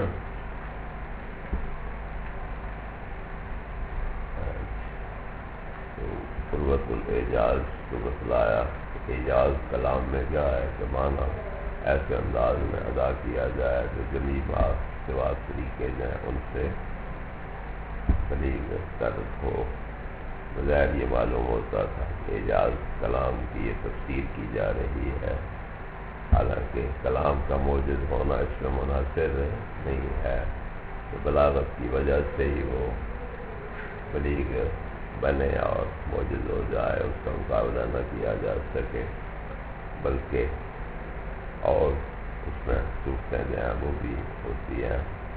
قربت الاعجاز کو بتلایا، اعجاز کلام میں کیا ہے کہ معنی ایسے انداز میں ادا کیا جائے جو جمی بات سوا طریقے جائیں ان سے بلیغ تر ہو. بظاہر یہ معلوم ہوتا تھا کہ اعجاز کلام کی یہ تفسیر کی جا رہی ہے، حالانکہ کلام کا موجز ہونا اس میں منحصر نہیں ہے کہ بلاغت کی وجہ سے ہی وہ بلیغ بنے اور موجز ہو جائے، اس کا مقابلہ نہ کیا جا سکے، بلکہ اور اس میں صورتیں جو ہیں وہ بھی ہوتی ہیں.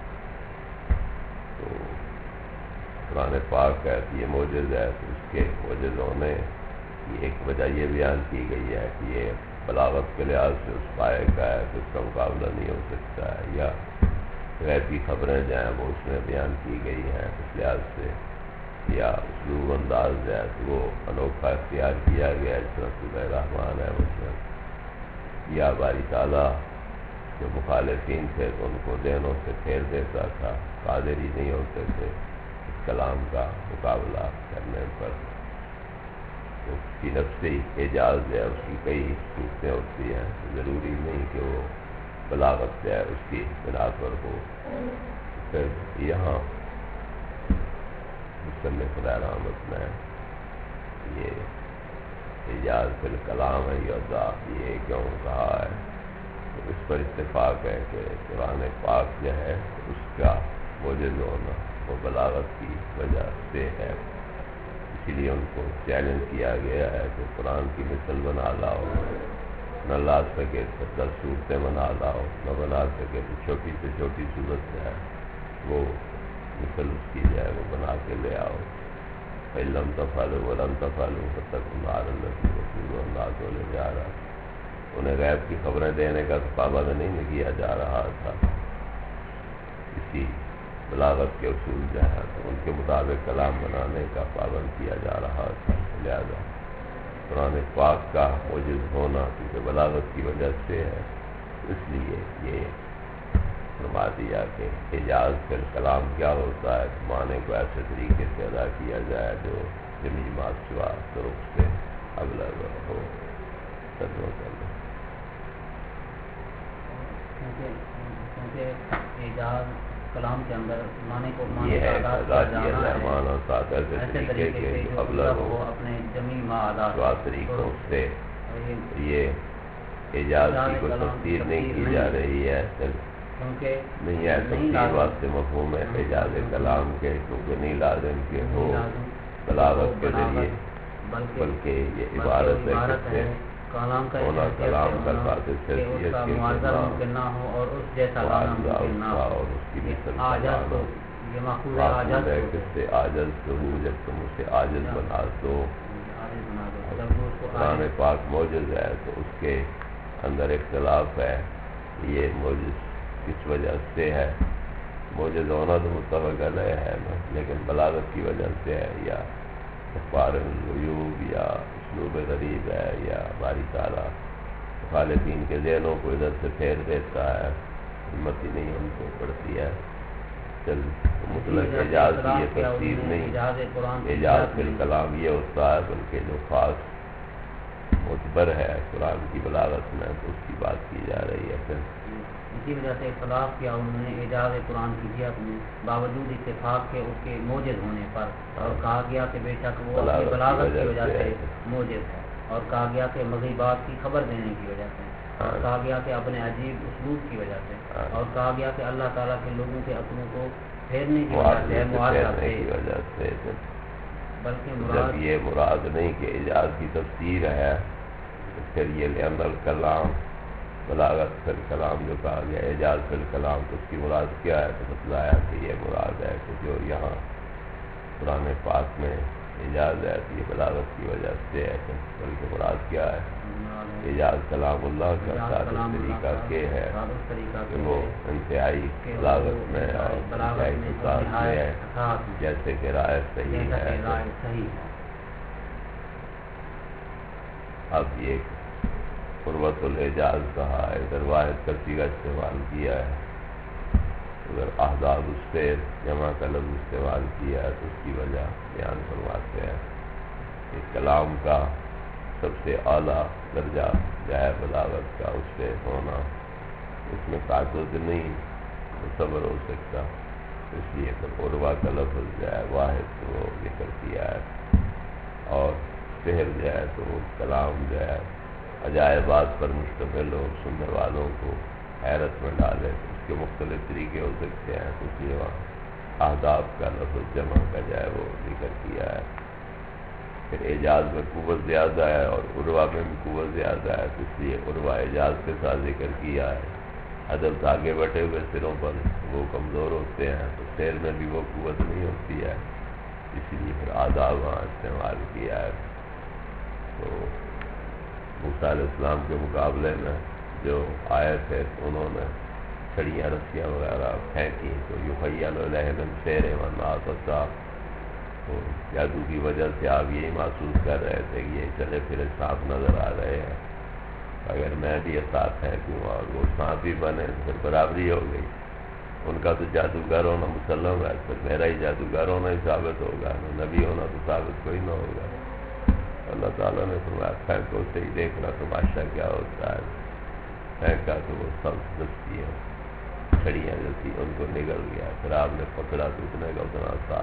تو قرآن پاک ہے کہ یہ موجز ہے، تو اس کے موجز ہونے کی ایک وجہ یہ بیان کی گئی ہے کہ یہ بلاغت کے لحاظ سے اس پائے کا ہے کہ اس کا مقابلہ نہیں ہو سکتا ہے، یا غیبی خبریں جو ہیں وہ اس میں بیان کی گئی ہیں اس لحاظ سے، یا اسلوب انداز ہے تو وہ انوکھا اختیار کیا گیا ہے، جس طرح سورہ رحمان ہے مثلا، یا باری تعالیٰ جو مخالفین تھے تو ان کو ذہنوں سے پھیر دیتا تھا، قادر ہی نہیں ہوتے تھے اس کلام کا مقابلہ کرنے پر. تو اس کی نفسی اعجاز ہے، اس کی کئی صورتیں ہوتی ہیں، ضروری نہیں کہ وہ بلاغت سے ہے اس کی بنا پر ہو. پھر یہاں مصنف خدا رحمت میں یہ اعجاز فی الکلام ہے یہ کیوں کہا ہے، تو اس پر اتفاق ہے کہ قرآن پاک جو ہے اس کا موجز ہونا وہ بلاغت کی وجہ سے ہے. اسی لیے ان کو چیلنج کیا گیا ہے کہ قرآن کی مثل بنا لاؤ، نہ لا سکے تو 10 صورتیں بنا لاؤ، نہ بنا سکے تو چھوٹی سے چھوٹی صورت ہے وہ مثل اس کی جائے وہ بنا کے لے آؤ. فَإِلَّمْ تَفْعَلُوا وَلَمْ تَفْعَلُوا فَاتَّقُوا النَّارَ الَّتِي وَقُودُهَا النَّاسُ وَالْحِجَارَةُ. انہیں غیب کی خبریں دینے کا تو پابند نہیں کیا جا رہا تھا، اسی بلاغت کے اصول جو ہیں تو ان کے مطابق کلام بنانے کا پابند کیا جا رہا تھا. لہذا قرآن پاک کا موجز ہونا کیونکہ بلاغت کی وجہ سے ہے، اس لیے یہ فرما دیا کہ اعجاز فی الکلام کیا ہوتا ہے، معنی کو ایسے طریقے سے ادا کیا جائے جو جمی ماسوا طرق سے ابلغ ہو. ترجمہ کر لیں. کیونکہ اعجاز کلام کے اندر معنی کو یہ ہے ذاتی جانا رحمان اور ساتھ ایسے طریقے کے جو ابلغ ہو اپنے جمی معادات طریقوں سے یہ اعجاز کی کوئی تفسیر نہیں کی جا رہی ہے، نہیں ہے تفسیر واسطے مفہوم ہے اعجاز کلام کے، کیونکہ نہیں لازم کہ ہو بلاغت کے ذریعے، بلکہ یہ عبارت ہے کلام کا کلام کا خاص حیثیت کے ممکن نہ ہو اور اس جیسا ممکن نہ ہو، اور اس کی مثل عاجز تو یہ ماخوذ عاجز ہے، کس سے عاجز تو جب تم اسے عاجز بنا دو. قرآن پاک موجز ہے تو اس کے اندر اختلاف ہے، یہ موجز کس وجہ سے ہے، موجز ہونا تو متفق علیہ ہے نا، لیکن بلاغت کی وجہ سے ہے یا اخبار الغیوب یا اسلوب غریب ہے یا باری تعالیٰ مخالفین کے ذہنوں کو ادھر سے پھیر دیتا ہے، ہمت ہی نہیں ان کو پڑتی ہے. چل مطلق اعجاز کی یہ تفسیر نہیں، اعجاز فی الکلام یہ ہوتا ہے، بلکہ جو خاص معتبر ہے قرآن کی بلاغت میں تو اس کی بات کی جا رہی ہے. پھر اسی وجہ سے اختلاف کیا انہوں نے اعجاز قرآن کی جہت میں باوجود اتفاق کے اس کے موجز ہونے پر، اور کہا گیا کہ بے شک وہ اپنی بلاغت کی وجہ سے موجز ہے، اور کہا گیا کہ مغیبات کی خبر دینے کی وجہ سے، اور کہا گیا کہ اپنے عجیب اسلوب کی وجہ سے، اور کہا گیا کہ اللہ تعالیٰ کے لوگوں کے عقلوں کو پھیرنے کی وجہ سے. بلکہ جب یہ مراد نہیں کہ اعجاز کی تفسیر ہے تو پھر یہ لأن الکلام بلاغت فی الکلام جو کہا گیا اعجاز فی الکلام تو اس کی مراد کیا ہے، تو بتلایا کہ یہ مراد ہے کہ جو یہاں قرآن پاک میں اعجاز ہے تو یہ بلاغت کی وجہ سے ہے، بلکہ مراد کیا ہے، اعجاز کلام اللہ کا سادہ طریقہ کے ہے کہ وہ انتہائی بلاغت میں اور انتہائی فصاحت میں ہے، جیسے کہ رائے صحیح ہے. اب یہ قربت الاعجاز کہا ہے، ادھر واحد کا صیغہ استعمال کیا ہے، اگر احداث اس سے جمع کا لفظ استعمال کیا ہے تو اس کی وجہ بیان فرماتے ہیں کہ کلام کا سب سے اعلیٰ درجہ جو ہے بلاغت کا اس سے ہونا، اس میں تعدد نہیں متصور ہو سکتا، اس لیے پھر عروا کا لفظ جو ہے واحد وہ ذکر کیا ہے. اور شہر جو ہے تو وہ کلام جو ہے عجائبات پر مشتمل ہو، سننے والوں کو حیرت میں ڈالے، اس کے مختلف طریقے ہو سکتے ہیں، تو اس لیے وہاں اہداف کا لفظ جمع کا جو ہے وہ ذکر کیا ہے. پھر اعجاز میں قوت زیادہ ہے اور عروا میں بھی قوت زیادہ ہے، تو اس لیے عروا اعجاز کے ساتھ ذکر کیا ہے. عدد آگے بٹھے ہوئے سروں پر وہ کمزور ہوتے ہیں تو سیر میں بھی وہ قوت نہیں ہوتی ہے، اسی لیے پھر آداب وہاں استعمال کیا ہے. تو موسیٰ علیہ السلام کے مقابلے میں جو آئے تھے انہوں نے چھڑیاں رسیاں وغیرہ پھینکی تو یخیل الیہ من سحرہ والناس، تو جادو کی وجہ سے آپ یہی محسوس کر رہے تھے کہ یہ چلے پھرے سانپ نظر آ رہے ہیں، اگر میں بھی ساتھ پھینکوں اور وہ سانپ بھی بنے تو پھر برابری ہو گئی. ان کا تو جادوگر ہونا مسلم ہے، پھر میرا ہی جادوگر ہونا ہی ثابت ہوگا، نبی ہونا تو ثابت کوئی نہ ہوگا. اللہ تعالیٰ نے فرمایا پھینکو سے ہی دیکھنا تماشا کیا ہوتا ہے. پھینکا تو وہ سب دستی ہے چھڑیاں جو تھی ان کو نگل گیا. پھر آپ نے پکڑا تو اتنے کا اتنا تھا،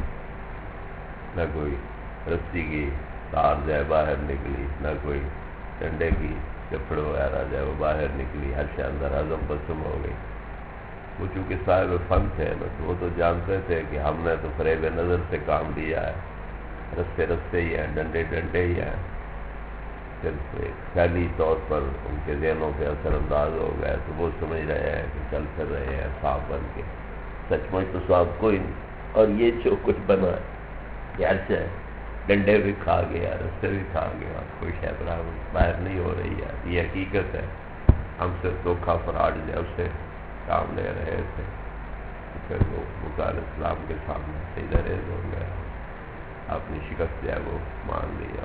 نہ کوئی رسی کی تار جائے باہر نکلی، نہ کوئی ڈنڈے کی چپڑ وغیرہ جائے وہ باہر نکلی، ہر شے اندر ہضم پسم ہو گئی. وہ چونکہ صاحب فن تھے نا تو وہ تو جانتے تھے کہ ہم نے تو فریب نظر سے کام لیا ہے، رستے رستے ہی ہیں، ڈنڈے ڈنڈے ہی ہیں. صرف خیالی طور پر ان کے ذہنوں پہ اثر انداز ہو گئے تو وہ سمجھ رہے ہیں کہ چل پھر رہے ہیں سانپ بن کے، سچ مچ تو سانپ کوئی نہیں. اور یہ جو کچھ بنا ہے کیسے ڈنڈے بھی کھا گیا، رستے بھی کھا گیا، کوئی شاید باہر نہیں ہو رہی ہے. یہ حقیقت ہے، ہم سے دھوکھا فراڈ جب سے کام لے رہے تھے. پھر وہ موسیٰ علیہ السلام کے سامنے سجدہ ریز ہو گیا، اپنی شکست جو ہے وہ مان لیا.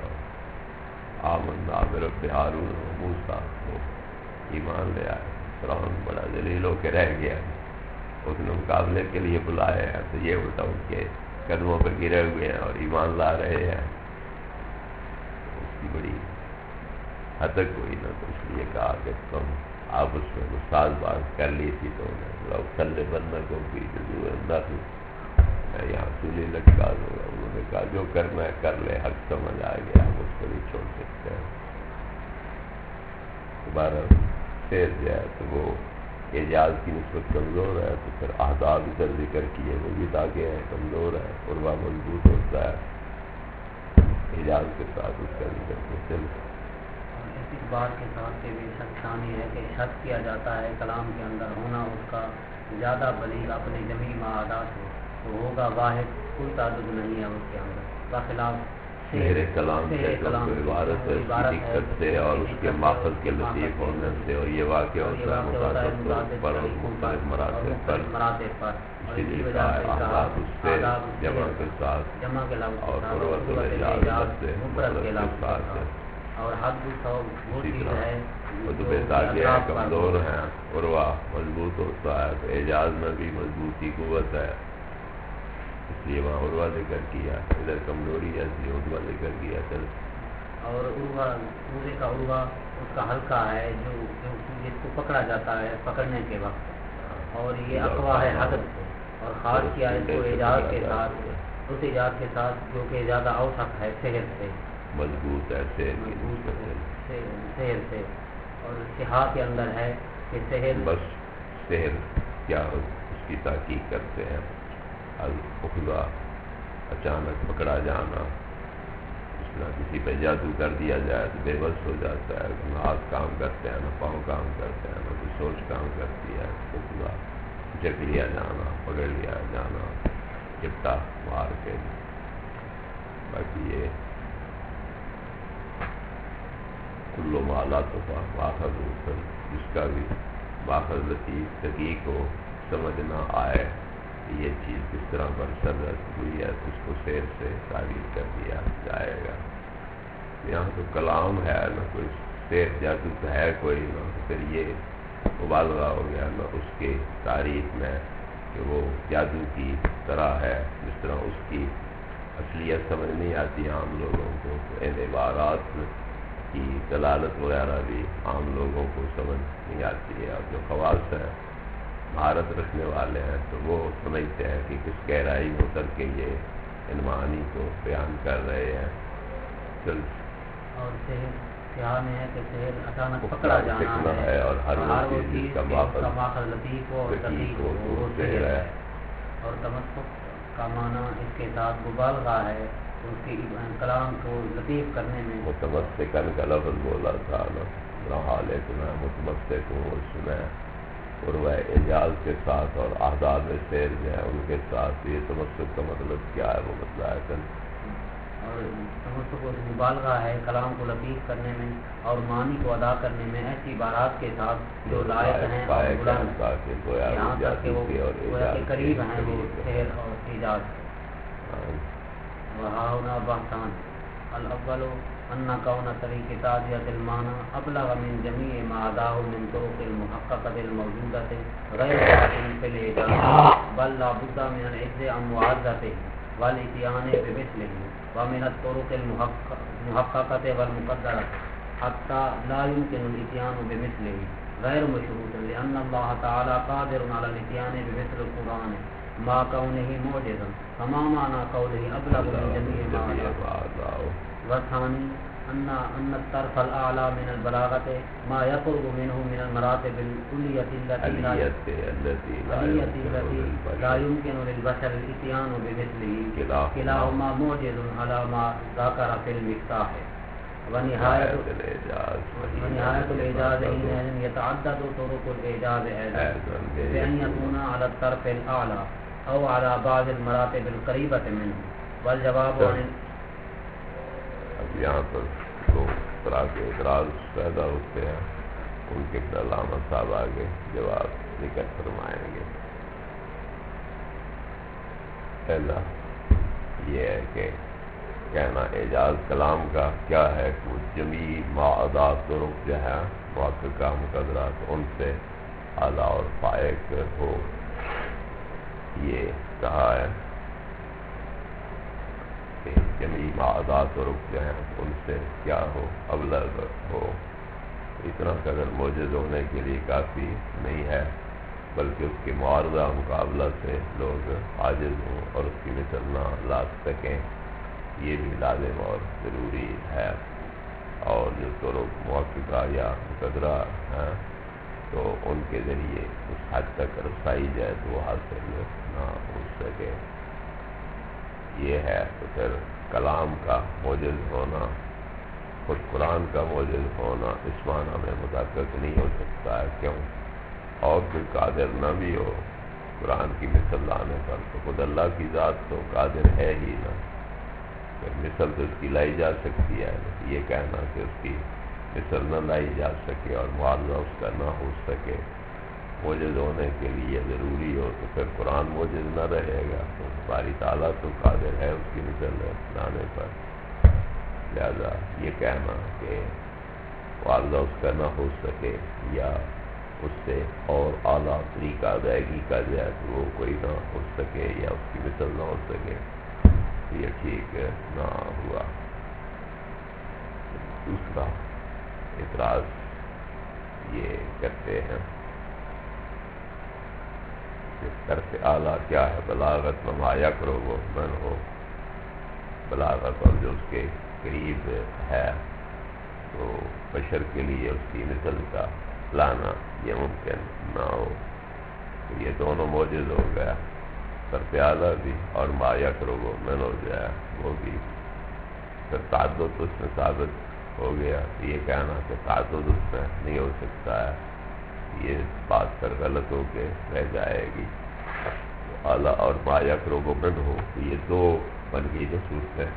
آمنا برب ہارون و موسیٰ کو ایمان لے آئے. فرعون بڑا ذلیل ہو کے رہ گیا، اس نے مقابلے کے لیے بلائے ہیں تو یہ الٹا ان کے قدموں پہ گرے ہوئے ہیں اور ایمان لا رہے ہیں. اس کی بڑی حد تک ہوئی نا، تو اس لیے کہا کہ تم آپس میں گستاخ بات کر لی تھی تو انہیں کل بننا کو بھی نسل میں یہاں سولی لٹکا دوں گا. انہوں نے کہا جو کرنا ہے کر لے, حق سمجھ آ گیا, ہم اس کو نہیں چھوڑ سکتے ہیں. دوبارہ شعر جو ہے تو وہ اعجاز کی نسبت کمزور ہے, تو پھر آداب ادھر ذکر کیے وہ بھی داغے ہیں, کمزور ہے, عروا مضبوط ہوتا ہے اعجاز کے ساتھ اس کا ذکر مستل. اس بات کے ساتھ کہ بے شک ثانی ہے کہ شک کیا جاتا ہے کلام کے اندر ہونا اس کا زیادہ بلیغ اپنے جمیع معادات ہو تو ہوگا واحد, کوئی تعدد نہیں ہے اس کے اندر, بخلاف شعر کلام سے جو عبارت ہے اس کی دقت سے اور اس کے ماخذ کے لطیف ہونے سے, اور یہ واقع ہوتا ہے متعدد پر اور مختلف مراتب پر, اسی لیے کہا ہے آداب اس سے جمع کے ساتھ اور قربت الاعجاز سے مفرد کے ساتھ. اور حد وہ چیز ہے مطلب داغے کمزور ہیں, عروا مضبوط ہوتا ہے, تو اعجاز میں بھی مضبوطی قوت ہے, اس لیے وہاں عروا ذکر کیا, ادھر کمزوری ہے اس لیے عروا ذکر کیا. چل اور عروا پورے کا عروا اس کا ہلکا ہے جو جس کو پکڑا جاتا ہے پکڑنے کے وقت, اور یہ اقوا ہے حدد سے, اور خاص کیا اس کو اعجاز کے ساتھ, اس اعجاز کے ساتھ جو کہ زیادہ اوسط ہے شہر سے, مضبوط ہے شہر سے, اور سہا کے اندر ہے کہ شہر بس شہر کیا اس کی تحقیق کرتے ہیں, الخدا اچانک پکڑا جانا, اس طرح کسی پہ جادو کر دیا جائے تو بے بس ہو جاتا ہے, نہ ہاتھ کام کرتے ہیں نہ پاؤں کام کرتے ہیں نہ کوئی سوچ کام کرتی ہے, خدا جگ لیا جانا, پکڑ لیا جانا, چپٹا مار کے. باقی یہ کلو مالا تو ماخذ حسن, جس کا بھی ماخذ لطیف دقیق ہو, سمجھ نہ آئے یہ چیز کس طرح برسرت ہوئی ہے تو اس کو شعر سے تعبیر کر دیا جائے گا. یہاں تو کلام ہے نہ کوئی شعر, جادو تو ہے کوئی نہ, پھر یہ مبالغہ ہو گیا نہ اس کی تعریف میں کہ وہ جادو کی طرح ہے, جس طرح اس کی اصلیت سمجھ نہیں آتی عام لوگوں کو, تو ان عبارات کی دلالت وغیرہ بھی عام لوگوں کو سمجھ نہیں آتی ہے. اور جو خواص ہیں مہارت رکھنے والے ہیں تو وہ سمجھتے ہیں کہ کس گہرائی میں اتر کے یہ ان معانی کو بیان کر رہے ہیں. اور شہر میں ہے کہ شہر اچانک پکڑا جانا ہے, اور ہر وہ چیز کا ماخذ لطیف ہو اور دقیق ہو وہ شہر ہے. اور تمسک کا معنی اس کے ساتھ مبالغہ ہے, اس کے کلام کو لطیف کرنے میں. متمسکن کا لفظ بولا تھا نا, حال ہے کہ میں متمسک ہوں, اس میں عروا اعجاز کے ساتھ اور آداب شعر جو ہے ان کے ساتھ. یہ تمسک کا مطلب کیا ہے وہ بتلایا. اور تمسک کو مبالغہ ہے کلام کو لطیف کرنے میں اور معنی کو ادا کرنے میں ایسی عبارات کے ساتھ جو لائق ہیں اور بلند, یہاں تک کہ وہ قریب ہیں وہ شعر اور اعجاز. وہاؤنا بحثان الاول ان کون طریق تعدیت المعنى ابلغ من جميع ما عداه من طرق المحققة الموجودة غير قابل في الاعجاز, بل لا بد من العجز عن معاذته والاتيان بمثله ومن الطرق المحققة والمقدرة حتى لا يمكن الاتيان بمثله غير مشروط, لأن الله تعالى قادر على الاتيان بمثل القرآن ما كونه معجزا, فما معنى قوله ابلغ من جميع ما عداه. والثاني ان الطرف الاعلى من البلاغة ما يقرب منه من المراتب العلية التي لا يمكن للبشر الاتيان بمثله, كلاهما معجز على ما ذكر في المفتاح. ونهاية الإعجاز حينئذ يتعدد طرق الإعجاز أيضا بأن يكون على الطرف الأعلى أو على بعض المراتب القريبة منه. والجواب عن اب یہاں پر دو طرح کے اعتراض پیدا ہوتے ہیں, ان کے علامہ صاحب آگے جواب ذکر فرمائیں گے. پہلا یہ ہے کہ کہنا اعجاز کلام کا کیا ہے کہ وہ جمیع معادات طرق جو ہے محققہ مقدرات ان سے اعلیٰ اور فائق ہو. یہ کہا ہے جمیع معادات طرق جو ہیں ان سے کیا ہو, ابلغ ہو, اتنا قدر موجز ہونے کے لیے کافی نہیں ہے، بلکہ اس کے معارضہ مقابلہ سے لوگ عاجز ہوں اور اس کی مثل نہ لا سکیں، یہ بھی لازم اور ضروری ہے۔ اور جو طرق موقعہ یا مقدرہ ہیں تو ان کے ذریعے اس حد تک رسائی جائے تو وہ حاصل نہ ہو سکے۔ یہ ہے تو پھر کلام کا موجز ہونا، خود قرآن کا موجز ہونا اس معنی میں متحقق نہیں ہو سکتا ہے۔ کیوں؟ اور کوئی قادر نہ بھی ہو قرآن کی مثل لانے پر تو خود اللہ کی ذات تو قادر ہے ہی نہ، پھر مثل تو اس کی لائی جا سکتی ہے۔ یہ کہنا کہ اس کی مثل نہ لائی جا سکے اور معاوضہ اس کا نہ ہو سکے موجز ہونے کے لیے ضروری ہو تو پھر قرآن موجز نہ رہے گا، تو باری تعالیٰ تو قادر ہے اس کی مثل لانے پر۔ لہذا یہ کہنا کہ معاوضہ اس کا نہ ہو سکے یا اس سے اور اعلیٰ طریقہ ادائیگی کا جائے تو وہ کوئی نہ ہو سکے یا اس کی مثل نہ ہو سکے، یہ ٹھیک نہ ہوا۔ دوسرا اعتراض یہ کرتے ہیں کہ طرف اعلیٰ کیا ہے؟ بلاغت و ما یقرب من ہو، بلاغت اور جو اس کے قریب ہے تو بشر کے لیے اس کی مثل کا لانا یہ ممکن نہ ہو، تو یہ دونوں موجز ہو گیا، طرف اعلیٰ بھی اور ما یقرب من ہو جائے وہ بھی، پھر تعدد اس میں ثابت ہو گیا۔ یہ کہنا کہ تعدد اس میں نہیں ہو سکتا ہے، یہ بات پر غلط ہو کے رہ جائے گی۔ اعلیٰ اور ما یقرب من ہو تو یہ دو بن گئی جو صورتیں۔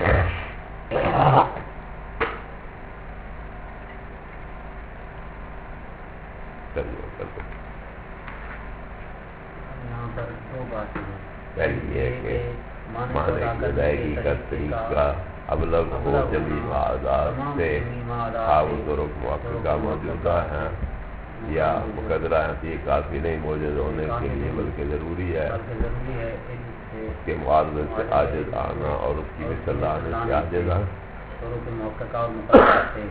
یہاں پر دو باتیں ہیں، پہلی یہ کہ معنی کی ادائیگی کا طریقہ ابلغ ہو جمی معادات سے، خواب طرق موقعہ موجودہ ہیں یا مقدرہ ہیں، یہ کافی نہیں موجود ہونے کے لیے بلکہ ضروری ہے اس کے معارضے سے عاجز آنا اور اس کی مثل لانے سے عاجز آنا۔ طرق موقعہ اور مقدرہ سے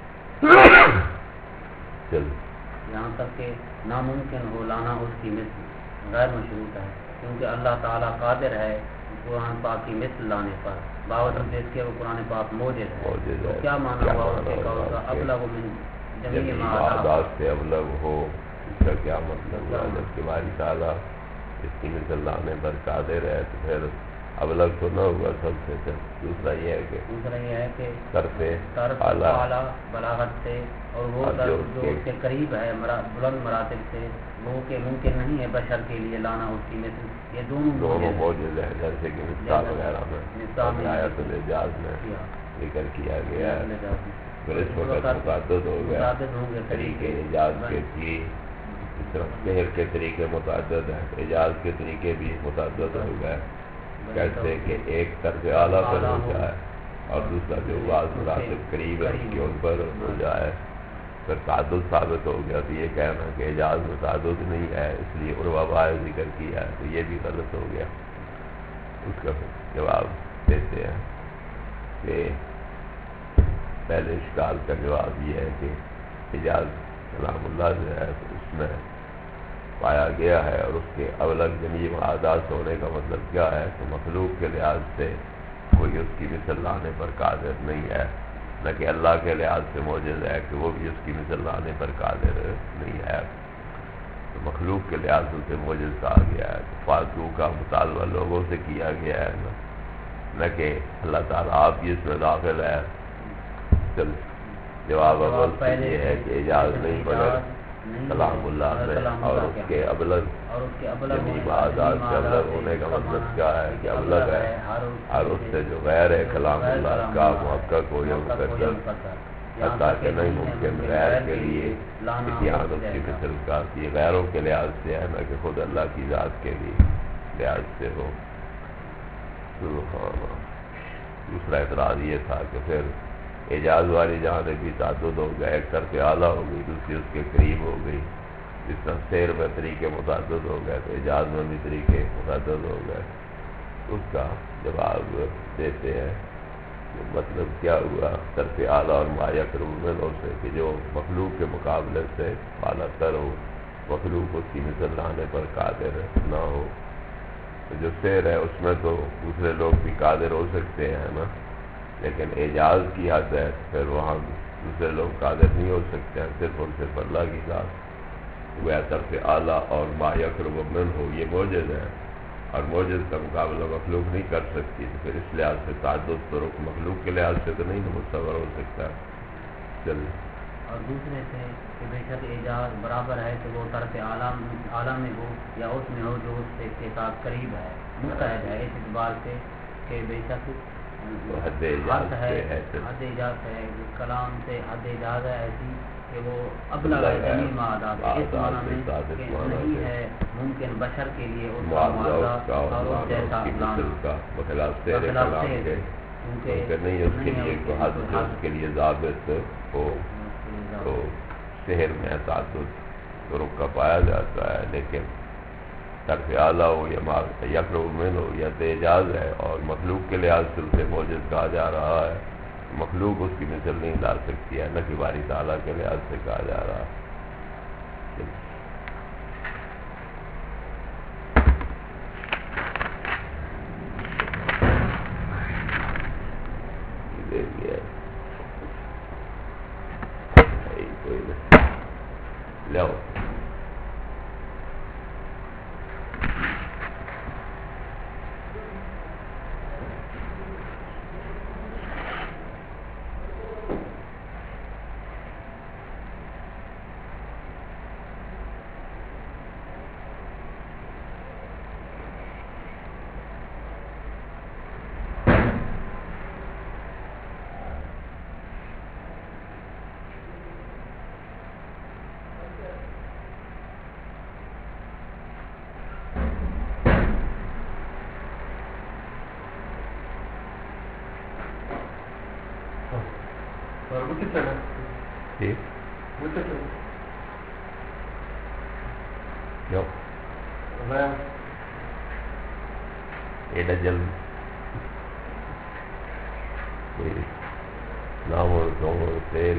یہاں تک کہ ناممکن ہو لانا اس کی مثل غیر مشروط ہے، کیونکہ اللہ تعالیٰ قادر ہے قرآن پاک کی مثل لانے پر، باوجود اس کے وہ قرآن پاک موجود ہے۔ تو کیا معنی ہوا اس کے قول کا ابلغ من جمیع ما معادات سے ابلغ ہو، اس کا کیا مطلب ہے؟ جب کہ باری تعالیٰ اس کی مثل لانے پر قادر ہے تو پھر ابلغ تو نہ ہوا سب سے۔ دوسرا یہ ہے کہ طرف اعلیٰ بلاغت سے اور وہ جو اس کے قریب ہے بلند مراتب سے، وہ کہ ممکن نہیں ہے بشر کے لیے لانا اس کی مثل، یہ دونوں موجود ہیں، جیسے کہ مثال وغیرہ میں آیت الاعجاز میں ذکر کیا گیا ہے۔ پھر اس وقت متعدد ہو گیا طریقے اعجاز کے بھی، اس طرح سحر کے طریقے متعدد ہیں، اعجاز کے طریقے بھی متعدد ہو گئے، کیسے کہ ایک طرف اعلیٰ پر ہو جائے اور دوسرا جو بعض مراتب قریب ہے اس کے ان پر ہو جائے، پھر تعدد ثابت ہو گیا۔ تو یہ کہنا کہ اعجاز میں تعدد نہیں ہے اس لیے عربا ذکر کیا ہے تو یہ بھی غلط ہو گیا۔ اس کا جواب دیتے ہیں کہ پہلے اشکال کا جواب یہ ہے کہ اعجاز کلام اللہ جو ہے تو اس میں پایا گیا ہے اور اس کے ابلغ جمیع معادات ہونے کا مطلب کیا ہے کہ مخلوق کے لحاظ سے کوئی اس کی مثل لانے پر قادر نہیں ہے، نہ کہ اللہ کے لحاظ سے موجود ہے کہ وہ بھی اس کی مثل لانے پر قادر نہیں ہے۔ تو مخلوق کے لحاظ سے موجود کہا گیا ہے، فالتو کا مطالبہ لوگوں سے کیا گیا ہے، نہ کہ اللہ تعالیٰ آپ ہی اس میں داخل ہے۔ جواب اول سے یہ ہے کہ اعجاز نہیں مگر کلام اللہ میں اور اس کے ابلغ جمیع معادات سے ابلغ ہونے کا مطلب کیا ہے کہ ابلغ ہے اور اس سے جو غیر ہے کلام اللہ کا محقق ہو یا مقدر، حتیٰ کہ نہیں ممکن غیر کے لیے اتیان اس کی مثل کا، یہ غیروں کے لحاظ سے ہے نہ کہ خود اللہ کی ذات کے بھی لحاظ سے ہو۔ دوسرا اعتراض یہ تھا کہ پھر اعجاز والی جانب بھی تعدد ہو گیا، ایک طرف اعلیٰ ہو گئی دوسری اس کے قریب ہو گئی، جس طرح سیر میں طریقے متعدد ہو گئے تو اعجاز میں بھی طریقے متعدد ہو گئے۔ اس کا جواب دیتے ہیں مطلب کیا ہوا طرف اعلیٰ اور ما یقرب منہ سے کہ جو مخلوق کے مقابلے سے اعلیٰ تر ہو، مخلوق اس کی مثل لانے پر قادر نہ ہو. تو جو سیر ہے اس میں تو دوسرے لوگ بھی قادر ہو سکتے ہیں نا، لیکن اعجاز کی حد ہے پھر وہاں دوسرے لوگ قادر نہیں ہو سکتے ہیں، صرف اور صرف اللہ کی ذات. وہ طرف اعلیٰ اور ما یقرب منہ ہو، یہ معجز ہے اور معجز کا مقابلہ مخلوق نہیں کر سکتی. تو پھر اس لحاظ سے تعدد تو مخلوق کے لحاظ سے تو نہیں متصور ہو سکتا. چلیے. اور دوسرے سے کہ بے شک اعجاز برابر ہے کہ وہ طرف اعلیٰ میں ہو یا اس میں ہو جو اس سے کے ساتھ قریب ہے، متحد ہے، اس اعتبار سے کہ بے شک حد اعجاز ہے، حد اعجاز ہے، کلام سے حد اعجاز ہے ایسی کہ وہ ابلغ ہے جمیع معادات، اس معنی میں کہ نہیں ہے ممکن بشر کے لیے اس کا معاوضہ اور اس جیسا لانا بخلاف تیرے کلام کے، کیونکہ نہیں اس کے لیے کوئی حد جو اس کے لیے ضابط ہو. تو شہر میں تعدد طرق کا پایا جاتا ہے، لیکن طرف اعلیٰ ہو یا یقرب منہ ہو یا اعجاز ہے اور مخلوق کے لحاظ سے اسے معجز کہا جا رہا ہے. مخلوق اس کی مثل نہیں لا سکتی ہے، نہ کہ باری تعالیٰ کے لحاظ سے کہا جا رہا ہے. لو ٹھیک ایڈا جلد نام تیل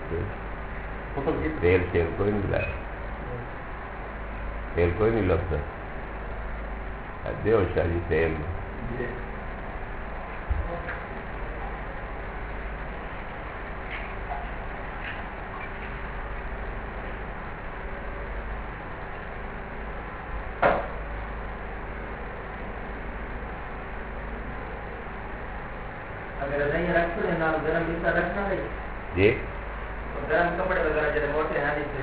کوئی نہیں لایا، تیل کوئی نہیں لگتا. دیو شاہ جی تیل جی گرم کپڑے وغیرہ جیسے موٹے ہیں جیسے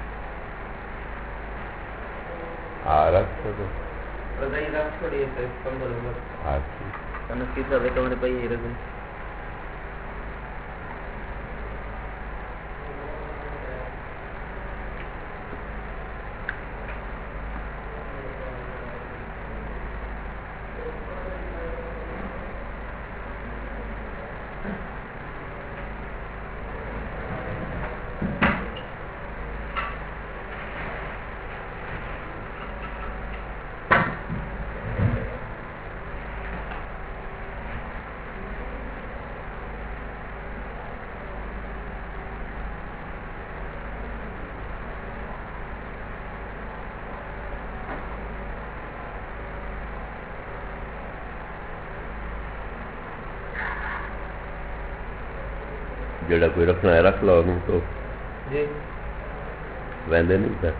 رکھ سکو رضائی رکھ چھوڑیے کمبل وغیرہ. ہاں ٹھیک کس طرح کمرے پہ ہی رضائی جڑا کوئی رکھنا ہے رکھ لو نہیں تو جی ویندے نہیں پہ.